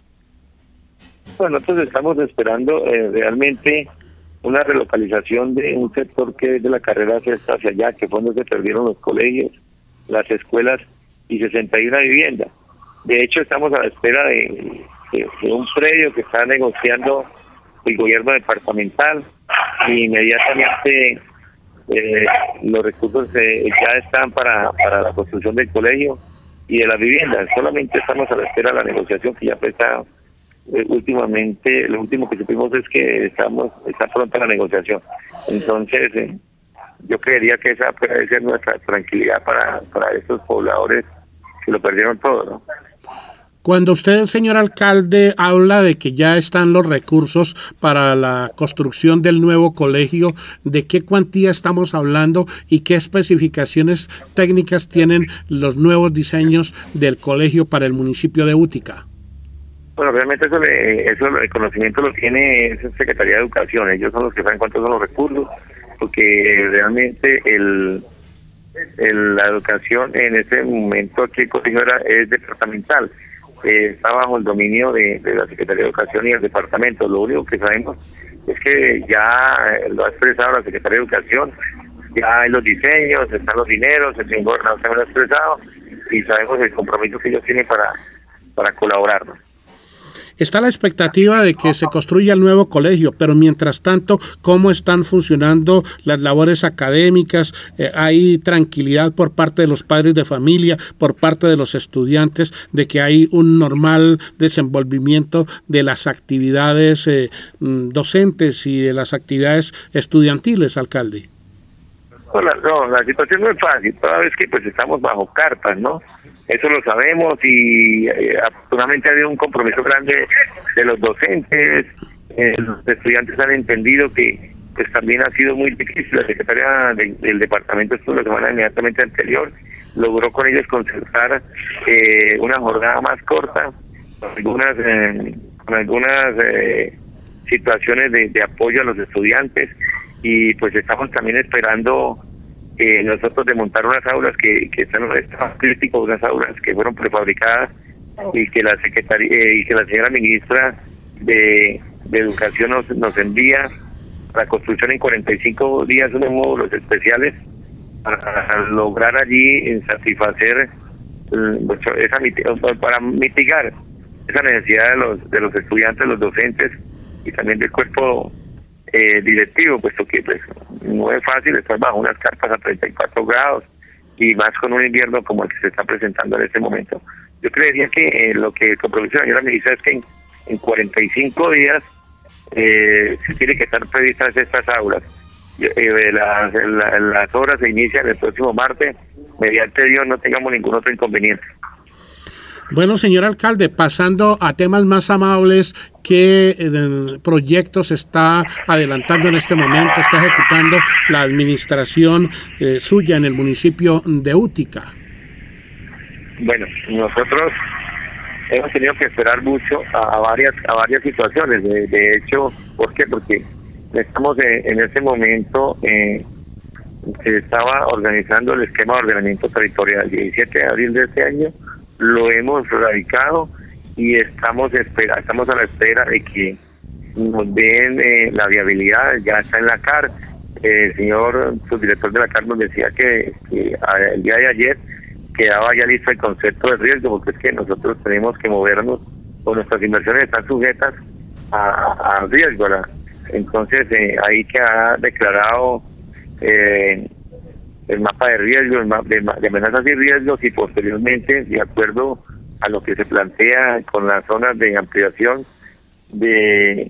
J: Bueno, nosotros estamos esperando eh, realmente una relocalización de un sector que es de la carrera sexta hacia allá, que fue donde se perdieron los colegios, las escuelas y sesenta y una viviendas. De hecho, estamos a la espera de, de, de un predio que está negociando el gobierno departamental, y inmediatamente eh, los recursos eh, ya están para, para la construcción del colegio y de las viviendas. Solamente estamos a la espera de la negociación, que ya está eh, últimamente, lo último que supimos es que estamos está pronta la negociación. Entonces, eh, yo creería que esa puede ser nuestra tranquilidad para, para estos pobladores que lo perdieron todo, ¿no?
I: Cuando usted, señor alcalde, habla de que ya están los recursos para la construcción del nuevo colegio, ¿de qué cuantía estamos hablando y qué especificaciones técnicas tienen los nuevos diseños del colegio para el municipio de Útica?
J: Bueno, realmente eso, le, eso el conocimiento lo tiene esa Secretaría de Educación. Ellos son los que saben cuántos son los recursos, porque realmente el, el la educación en este momento aquí el colegio era, es departamental. Eh, está bajo el dominio de, de la Secretaría de Educación y el departamento. Lo único que sabemos es que ya eh, lo ha expresado la Secretaría de Educación, ya hay los diseños, están los dineros, el señor gobernador se lo ha expresado y sabemos el compromiso que ellos tienen para, para colaborarnos.
I: Está la expectativa de que se construya el nuevo colegio, pero mientras tanto, ¿cómo están funcionando las labores académicas? Eh, ¿Hay tranquilidad por parte de los padres de familia, por parte de los estudiantes, de que hay un normal desenvolvimiento de las actividades eh, docentes y de las actividades estudiantiles, alcalde?
J: No la, no, la situación no es fácil, toda vez que pues estamos bajo cartas, ¿no? Eso lo sabemos y eh, afortunadamente ha habido un compromiso grande de los docentes, eh, los estudiantes han entendido que pues también ha sido muy difícil. La secretaria de, del departamento estuvo la semana inmediatamente anterior, logró con ellos concertar eh, una jornada más corta, con algunas, eh, con algunas eh, situaciones de, de apoyo a los estudiantes, y pues estamos también esperando eh, nosotros de montar unas aulas que, que están en estado crítico, unas aulas que fueron prefabricadas y que la secretaria eh, y que la señora ministra de, de Educación nos, nos envía la construcción en cuarenta y cinco días unos módulos especiales para lograr allí satisfacer esa para mitigar esa necesidad de los de los estudiantes, los docentes y también del cuerpo eh, directivo, puesto que pues no es fácil estar bajo unas carpas a treinta y cuatro grados y más con un invierno como el que se está presentando en este momento. Yo creería que eh, lo que el compromiso de la señora ministra es que en, en cuarenta y cinco días eh, se tiene que estar previstas estas aulas. Eh, las, la, las obras se inician el próximo martes, mediante Dios no tengamos ningún otro inconveniente.
I: Bueno, señor alcalde, pasando a temas más amables, ¿qué eh, proyectos está adelantando en este momento, está ejecutando la administración eh, suya en el municipio de Útica?
J: Bueno, nosotros hemos tenido que esperar mucho a, a varias a varias situaciones. De, de hecho, ¿por qué? Porque estamos en, en este momento, eh, se estaba organizando el esquema de ordenamiento territorial. El diecisiete de abril de este año lo hemos radicado y estamos espera, estamos a la espera de que nos den eh, la viabilidad. Ya está en la C A R. Eh, el señor subdirector de la C A R nos decía que, que a, el día de ayer quedaba ya listo el concepto de riesgo, porque es que nosotros tenemos que movernos, o nuestras inversiones están sujetas a, a riesgo, ¿verdad? Entonces eh, ahí que ha declarado eh, el mapa de riesgo, el mapa de, de amenazas y riesgos, y posteriormente, de acuerdo a lo que se plantea con las zonas de ampliación de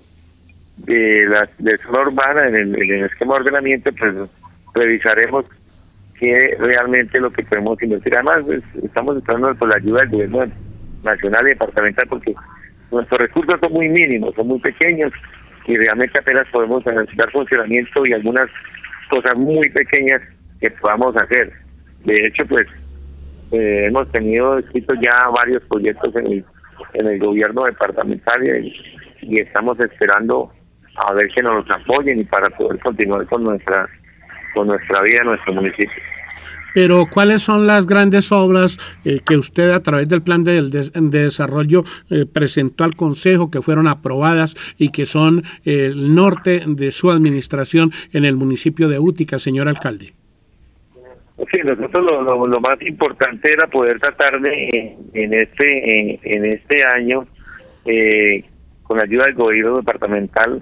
J: de la de zona urbana en el, en el esquema de ordenamiento, pues revisaremos que realmente lo que podemos invertir. Además, pues, estamos esperando por la ayuda del gobierno nacional y departamental, porque nuestros recursos son muy mínimos, son muy pequeños, y realmente apenas podemos dar funcionamiento y algunas cosas muy pequeñas que podamos hacer. De hecho, pues eh, hemos tenido escritos ya varios proyectos en el, en el gobierno departamental y, y estamos esperando a ver que nos los apoyen y para poder continuar con nuestra con nuestra vida en nuestro municipio.
I: Pero ¿cuáles son las grandes obras eh, que usted a través del plan de, de, de desarrollo eh, presentó al Consejo, que fueron aprobadas y que son eh, el norte de su administración en el municipio de Útica, señor alcalde?
J: Sí, nosotros lo, lo, lo más importante era poder tratar de en este en, en este año eh, con la ayuda del gobierno departamental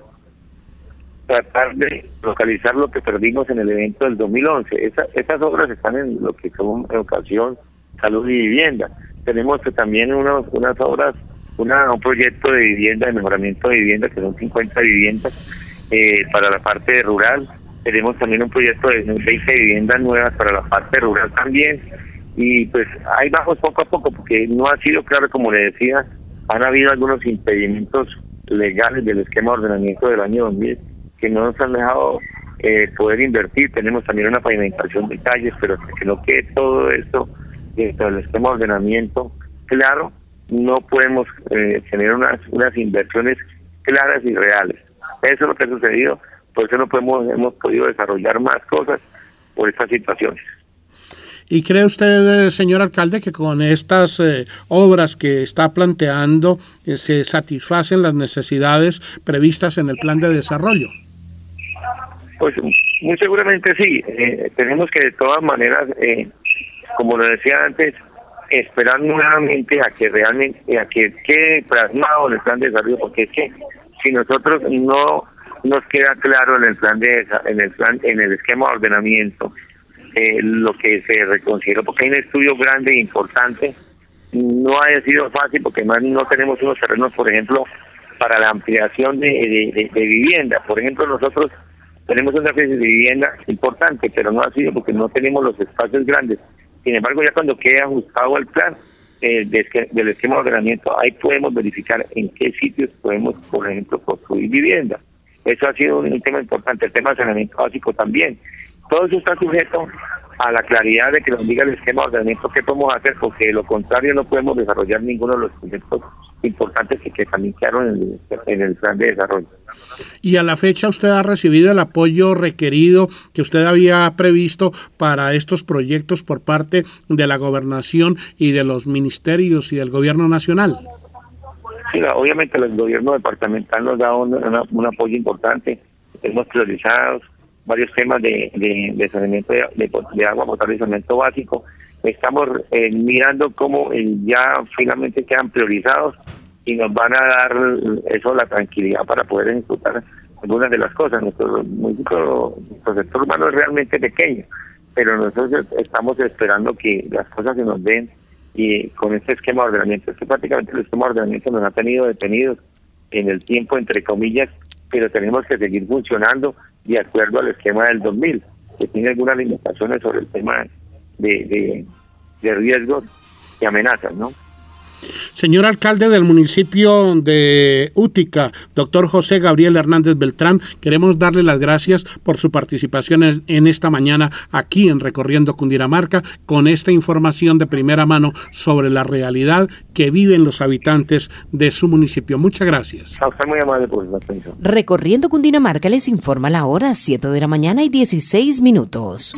J: tratar de localizar lo que perdimos en el evento del dos mil once. Esa, estas obras están en lo que son educación, salud y vivienda. Tenemos también unos, unas obras, una, un proyecto de vivienda, de mejoramiento de vivienda, que son cincuenta viviendas eh, para la parte rural. Tenemos también un proyecto de veinte viviendas nuevas para la parte rural también. Y pues ahí vamos poco a poco, porque no ha sido claro, como le decía, han habido algunos impedimentos legales del esquema de ordenamiento del año dos mil que no nos han dejado eh, poder invertir. Tenemos también una pavimentación de calles, pero hasta que no quede todo esto dentro del esquema de ordenamiento claro, no podemos eh, tener unas unas inversiones claras y reales. Eso es lo que ha sucedido, por eso no podemos hemos podido desarrollar más cosas por estas situaciones.
I: ¿Y cree usted, señor alcalde, que con estas eh, obras que está planteando eh, se satisfacen las necesidades previstas en el plan de desarrollo?
J: Pues muy seguramente sí. Eh, tenemos que de todas maneras, eh, como lo decía antes, esperar nuevamente a que realmente, a que quede plasmado en el plan de desarrollo, porque es que si nosotros no nos queda claro en el plan de en el plan en el esquema de ordenamiento eh, lo que se reconsideró, porque hay un estudio grande e importante, no ha sido fácil, porque además no tenemos unos terrenos, por ejemplo, para la ampliación de, de, de, de vivienda. Por ejemplo, nosotros tenemos una crisis de vivienda importante, pero no ha sido porque no tenemos los espacios grandes. Sin embargo, ya cuando quede ajustado el plan eh, de, del esquema de ordenamiento, ahí podemos verificar en qué sitios podemos, por ejemplo, construir vivienda. Eso ha sido un, un tema importante. El tema de saneamiento básico también. Todo eso está sujeto a la claridad de que nos diga el esquema de ordenamiento qué podemos hacer, porque de lo contrario no podemos desarrollar ninguno de los proyectos importantes que, que también quedaron en el, en el plan de desarrollo.
I: Y a la fecha usted ha recibido el apoyo requerido que usted había previsto para estos proyectos por parte de la gobernación y de los ministerios y del gobierno nacional.
J: Sí, obviamente el gobierno departamental nos da un, una, un apoyo importante. Hemos priorizado varios temas de, de, de saneamiento de, de, de agua potable y saneamiento básico. Estamos eh, mirando cómo eh, ya finalmente quedan priorizados y nos van a dar eso, la tranquilidad para poder ejecutar algunas de las cosas. Nuestro municipio, nuestro sector urbano es realmente pequeño, pero nosotros estamos esperando que las cosas se nos den y con este esquema de ordenamiento. Es que prácticamente el esquema de ordenamiento nos ha tenido detenidos en el tiempo, entre comillas, pero tenemos que seguir funcionando de acuerdo al esquema del dos mil, que tiene algunas limitaciones sobre el tema de, de, de riesgos y amenazas, ¿no?
I: Señor alcalde del municipio de Útica, doctor José Gabriel Hernández Beltrán, queremos darle las gracias por su participación en, en esta mañana aquí en Recorriendo Cundinamarca, con esta información de primera mano sobre la realidad que viven los habitantes de su municipio. Muchas gracias.
J: A usted muy amable por su atención.
B: Recorriendo Cundinamarca les informa la hora, siete de la mañana y dieciséis minutos.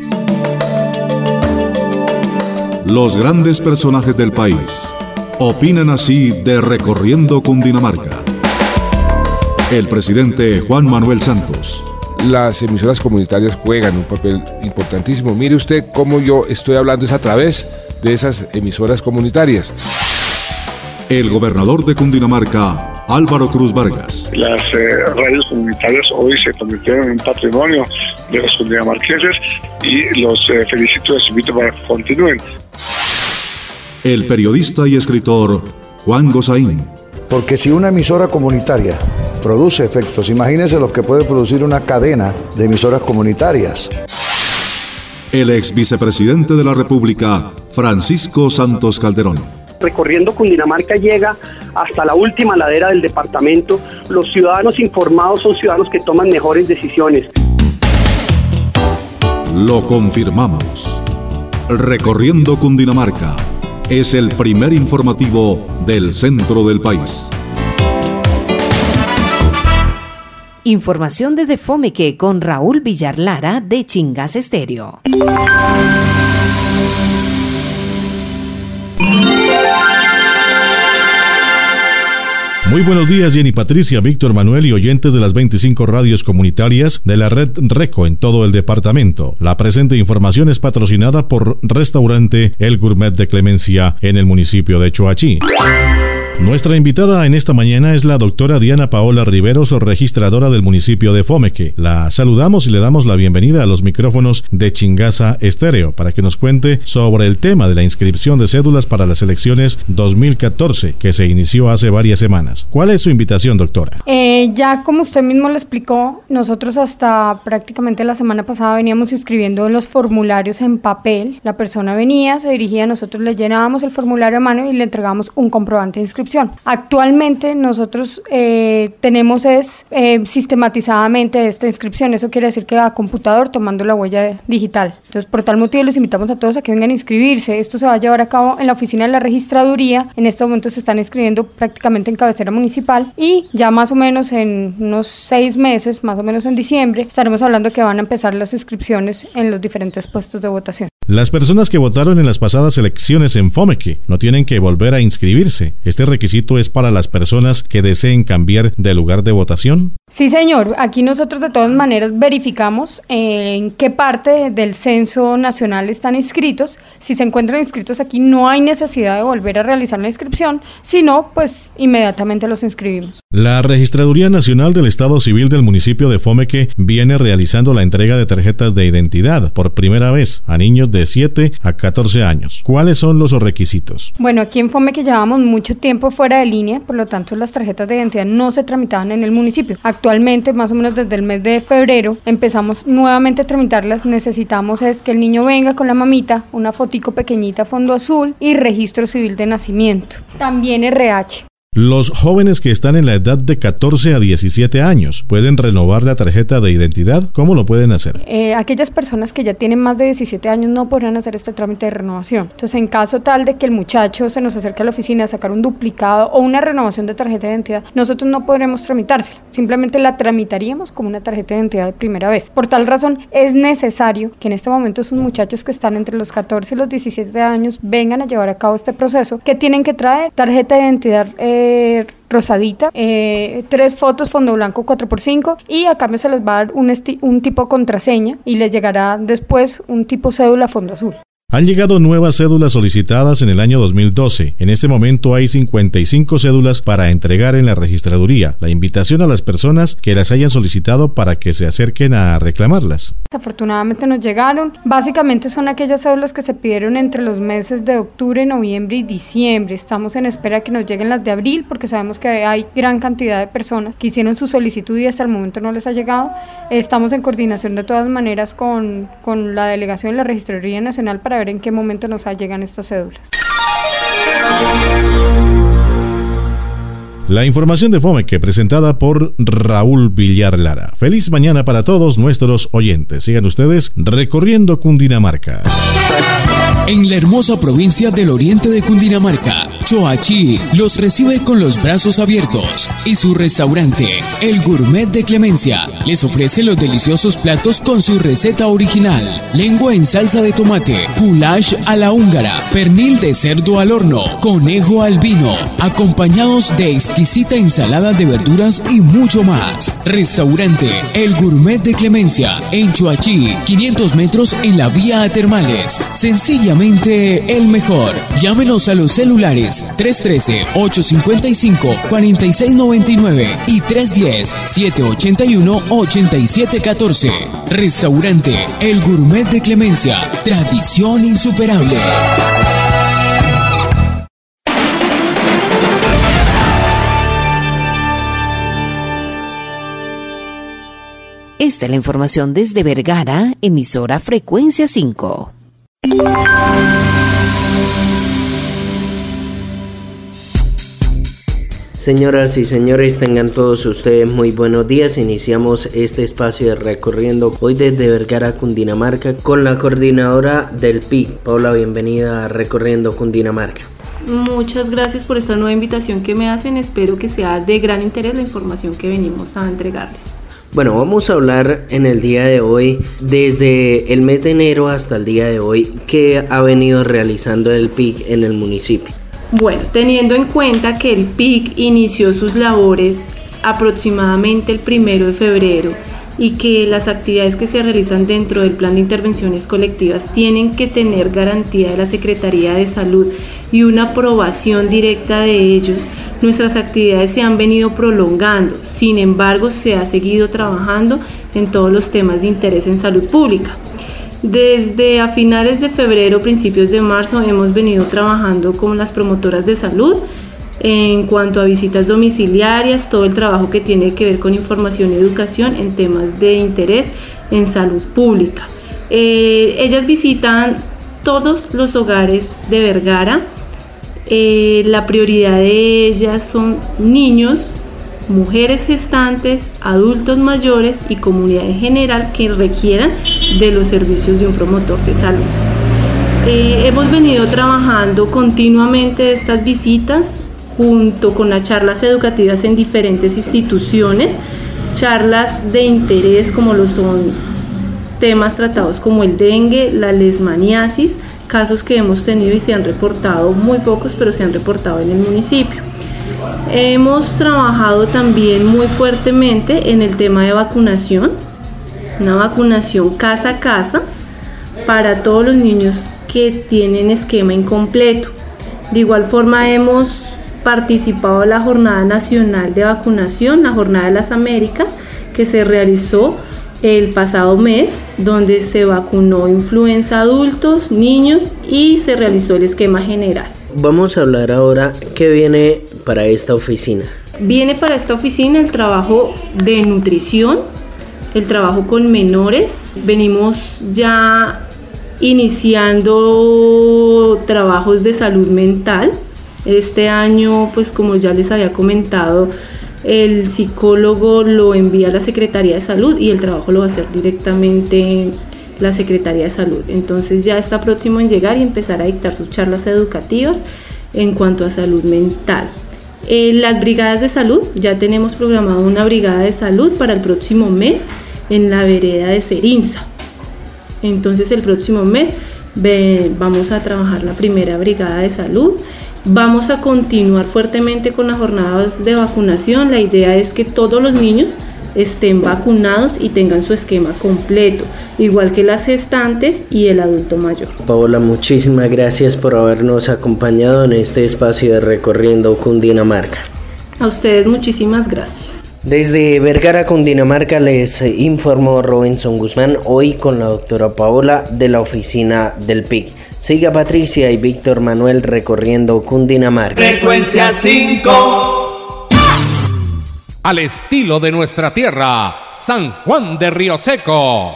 C: Los grandes personajes del país opinan así de Recorriendo Cundinamarca. El presidente Juan Manuel Santos.
K: Las emisoras comunitarias juegan un papel importantísimo. Mire usted cómo yo estoy hablando es a través de esas emisoras comunitarias.
C: El gobernador de Cundinamarca, Álvaro Cruz Vargas.
L: Las eh, radios comunitarias hoy se convirtieron en un patrimonio de los cundinamarquenses y los eh, felicito y los invito para que continúen.
C: El periodista y escritor Juan Gozaín.
M: Porque si una emisora comunitaria produce efectos, imagínense lo que puede producir una cadena de emisoras comunitarias.
C: El ex vicepresidente de la República, Francisco Santos Calderón.
N: Recorriendo Cundinamarca llega hasta la última ladera del departamento. Los ciudadanos informados son ciudadanos que toman mejores decisiones.
C: Lo confirmamos. Recorriendo Cundinamarca es el primer informativo del centro del país.
B: Información desde Fomeque con Raúl Villar Lara de Chingas Estéreo.
F: Muy buenos días, Jenny Patricia, Víctor Manuel y oyentes de las veinticinco radios comunitarias de la red Reco en todo el departamento. La presente información es patrocinada por Restaurante El Gourmet de Clemencia en el municipio de Choachí. Nuestra invitada en esta mañana es la doctora Diana Paola Riveros, registradora del municipio de Fomeque. La saludamos y le damos la bienvenida a los micrófonos de Chingaza Estéreo para que nos cuente sobre el tema de la inscripción de cédulas para las elecciones dos mil catorce que se inició hace varias semanas. ¿Cuál es su invitación, doctora?
O: Eh, ya como usted mismo lo explicó, nosotros hasta prácticamente la semana pasada veníamos inscribiendo los formularios en papel. La persona venía, se dirigía, nosotros le llenábamos el formulario a mano y le entregábamos un comprobante de inscripción. Actualmente nosotros eh, tenemos es eh, sistematizadamente esta inscripción. Eso quiere decir que a computador tomando la huella digital. Entonces, por tal motivo les invitamos a todos a que vengan a inscribirse. Esto se va a llevar a cabo en la oficina de la registraduría. En este momento se están inscribiendo prácticamente en cabecera municipal y ya más o menos en unos seis meses, más o menos en diciembre, estaremos hablando que van a empezar las inscripciones en los diferentes puestos de votación.
F: Las personas que votaron en las pasadas elecciones en Fomeque no tienen que volver a inscribirse. ¿Este requisito es para las personas que deseen cambiar de lugar de votación?
O: Sí, señor. Aquí nosotros de todas maneras verificamos en qué parte del censo nacional están inscritos. Si se encuentran inscritos aquí, no hay necesidad de volver a realizar la inscripción, sino pues inmediatamente los inscribimos.
F: La Registraduría Nacional del Estado Civil del municipio de Fomeque viene realizando la entrega de tarjetas de identidad por primera vez a niños de siete a catorce años. ¿Cuáles son los requisitos?
O: Bueno, aquí en Fomeque llevamos mucho tiempo fuera de línea, por lo tanto las tarjetas de identidad no se tramitaban en el municipio. actualmente, más o menos desde el mes de febrero, empezamos nuevamente a tramitarlas. Necesitamos es que el niño venga con la mamita, una fotico pequeñita, fondo azul y registro civil de nacimiento. También R H.
F: Los jóvenes que están en la edad de catorce a diecisiete años pueden renovar la tarjeta de identidad. ¿Cómo lo pueden hacer?
O: Eh, aquellas personas que ya tienen más de diecisiete años no podrán hacer este trámite de renovación. Entonces, en caso tal de que el muchacho se nos acerque a la oficina a sacar un duplicado o una renovación de tarjeta de identidad, nosotros no podremos tramitársela. Simplemente la tramitaríamos como una tarjeta de identidad de primera vez. Por tal razón, es necesario que en este momento esos muchachos que están entre los catorce y los diecisiete años vengan a llevar a cabo este proceso. ¿Qué tienen que traer? Tarjeta de identidad eh, rosadita, eh, tres fotos fondo blanco cuatro por cinco y a cambio se les va a dar un, esti- un tipo contraseña y les llegará después un tipo cédula fondo azul.
F: Han llegado nuevas cédulas solicitadas en el año dos mil doce. En este momento hay cincuenta y cinco cédulas para entregar en la registraduría. La invitación a las personas que las hayan solicitado para que se acerquen a reclamarlas.
O: Afortunadamente nos llegaron. Básicamente son aquellas cédulas que se pidieron entre los meses de octubre, noviembre y diciembre. Estamos en espera que nos lleguen las de abril porque sabemos que hay gran cantidad de personas que hicieron su solicitud y hasta el momento no les ha llegado. Estamos en coordinación de todas maneras con, con la delegación de la Registraduría Nacional para ver en qué momento nos llegan estas cédulas.
F: La información de FOMEC presentada por Raúl Villar Lara. Feliz mañana para todos nuestros oyentes. Sigan ustedes recorriendo Cundinamarca.
A: En la hermosa provincia del oriente de Cundinamarca, Choachí los recibe con los brazos abiertos y su restaurante, El Gourmet de Clemencia, les ofrece los deliciosos platos con su receta original: lengua en salsa de tomate, goulash a la húngara, pernil de cerdo al horno, conejo al vino, acompañados de exquisita ensalada de verduras y mucho más. Restaurante El Gourmet de Clemencia, en Choachí, quinientos metros en la vía a Termales. Sencillamente el mejor. Llámenos a los celulares tres uno tres, ocho cinco cinco, cuatro seis nueve nueve y tres uno cero, siete ocho uno, ocho siete uno cuatro. Restaurante El Gourmet de Clemencia. Tradición insuperable.
B: Esta es la información desde Vergara, emisora Frecuencia cinco.
P: Señoras y señores, tengan todos ustedes muy buenos días. Iniciamos este espacio de recorriendo hoy desde Vergara, Cundinamarca, con la coordinadora del P I C. Paula, bienvenida a Recorriendo Cundinamarca.
Q: Muchas gracias por esta nueva invitación que me hacen. Espero que sea de gran interés la información que venimos a entregarles.
P: Bueno, vamos a hablar en el día de hoy, desde el mes de enero hasta el día de hoy, qué ha venido realizando el P I C en el municipio.
Q: Bueno, teniendo en cuenta que el P I C inició sus labores aproximadamente el primero de febrero y que las actividades que se realizan dentro del plan de intervenciones colectivas tienen que tener garantía de la Secretaría de Salud y una aprobación directa de ellos, nuestras actividades se han venido prolongando. Sin embargo, se ha seguido trabajando en todos los temas de interés en salud pública. Desde a finales de febrero, principios de marzo, hemos venido trabajando con las promotoras de salud en cuanto a visitas domiciliarias, todo el trabajo que tiene que ver con información y educación en temas de interés en salud pública. Eh, ellas visitan todos los hogares de Vergara. Eh, la prioridad de ellas son niños, mujeres gestantes, adultos mayores y comunidad en general que requieran de los servicios de un promotor de salud. Eh, hemos venido trabajando continuamente estas visitas junto con las charlas educativas en diferentes instituciones, charlas de interés como lo son temas tratados como el dengue, la leishmaniasis, casos que hemos tenido y se han reportado, muy pocos, pero se han reportado en el municipio. Hemos trabajado también muy fuertemente en el tema de vacunación, una vacunación casa a casa para todos los niños que tienen esquema incompleto. De igual forma hemos participado en la Jornada Nacional de Vacunación, la Jornada de las Américas, que se realizó el pasado mes, donde se vacunó influenza adultos, niños y se realizó el esquema general.
P: vamos a hablar ahora qué viene para esta oficina.
Q: Viene para esta oficina el trabajo de nutrición, el trabajo con menores. Venimos ya iniciando trabajos de salud mental. Este año, pues como ya les había comentado, el psicólogo lo envía a la Secretaría de Salud y el trabajo lo va a hacer directamente la Secretaría de Salud. Entonces ya está próximo en llegar y empezar a dictar sus charlas educativas en cuanto a salud mental. Eh, las brigadas de salud, ya tenemos programado una brigada de salud para el próximo mes en la vereda de Cerinza. Entonces el próximo mes ve, vamos a trabajar la primera brigada de salud. Vamos a continuar fuertemente con las jornadas de vacunación. La idea es que todos los niños estén vacunados y tengan su esquema completo, igual que las gestantes y el adulto mayor.
P: Paola, muchísimas gracias por habernos acompañado en este espacio de Recorriendo Cundinamarca.
Q: A ustedes muchísimas gracias.
P: Desde Vergara, Cundinamarca, les informó Robinson Guzmán, hoy con la doctora Paola de la oficina del P I C. Siga Patricia y Víctor Manuel recorriendo Cundinamarca.
A: Frecuencia cinco. Al estilo de nuestra tierra, San Juan de Río Seco.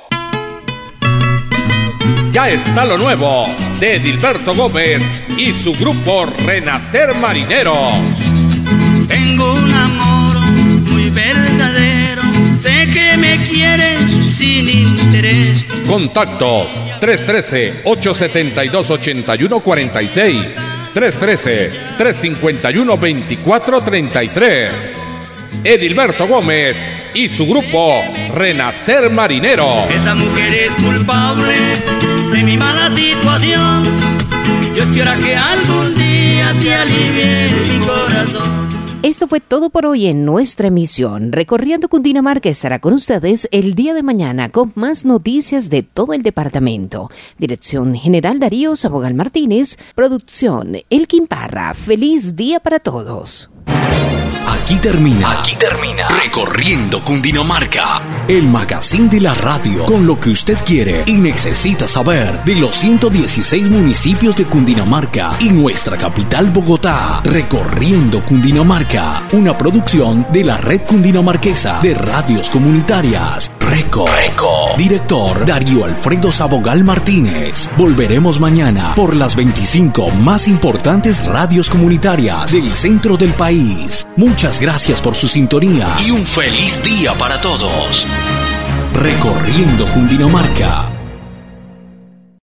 A: Ya está lo nuevo de Edilberto Gómez y su grupo Renacer Marineros.
R: Tengo un amor muy verdadero, sé que me quieres sin interés.
A: Contactos tres uno tres, ocho siete dos, ocho uno cuatro seis, tres uno tres, tres cinco uno, dos cuatro tres tres. Edilberto Gómez y su grupo Renacer Marinero.
R: Esa mujer es culpable de mi mala situación. Dios quiera que algún día te alivie mi corazón.
B: Esto fue todo por hoy en nuestra emisión. Recorriendo Cundinamarca estará con ustedes el día de mañana con más noticias de todo el departamento. Dirección General Darío Sabogal Martínez. Producción Elkin Parra. Feliz día para todos.
A: Aquí termina, Aquí termina Recorriendo Cundinamarca, el magazine de la radio con lo que usted quiere y necesita saber de los ciento dieciséis municipios de Cundinamarca y nuestra capital Bogotá. Recorriendo Cundinamarca, una producción de la Red Cundinamarquesa de Radios Comunitarias. Reco. Reco. Director Darío Alfredo Sabogal Martínez. Volveremos mañana por las veinticinco más importantes radios comunitarias del centro del país. Muchas gracias por su sintonía y un feliz día para todos. Recorriendo Cundinamarca.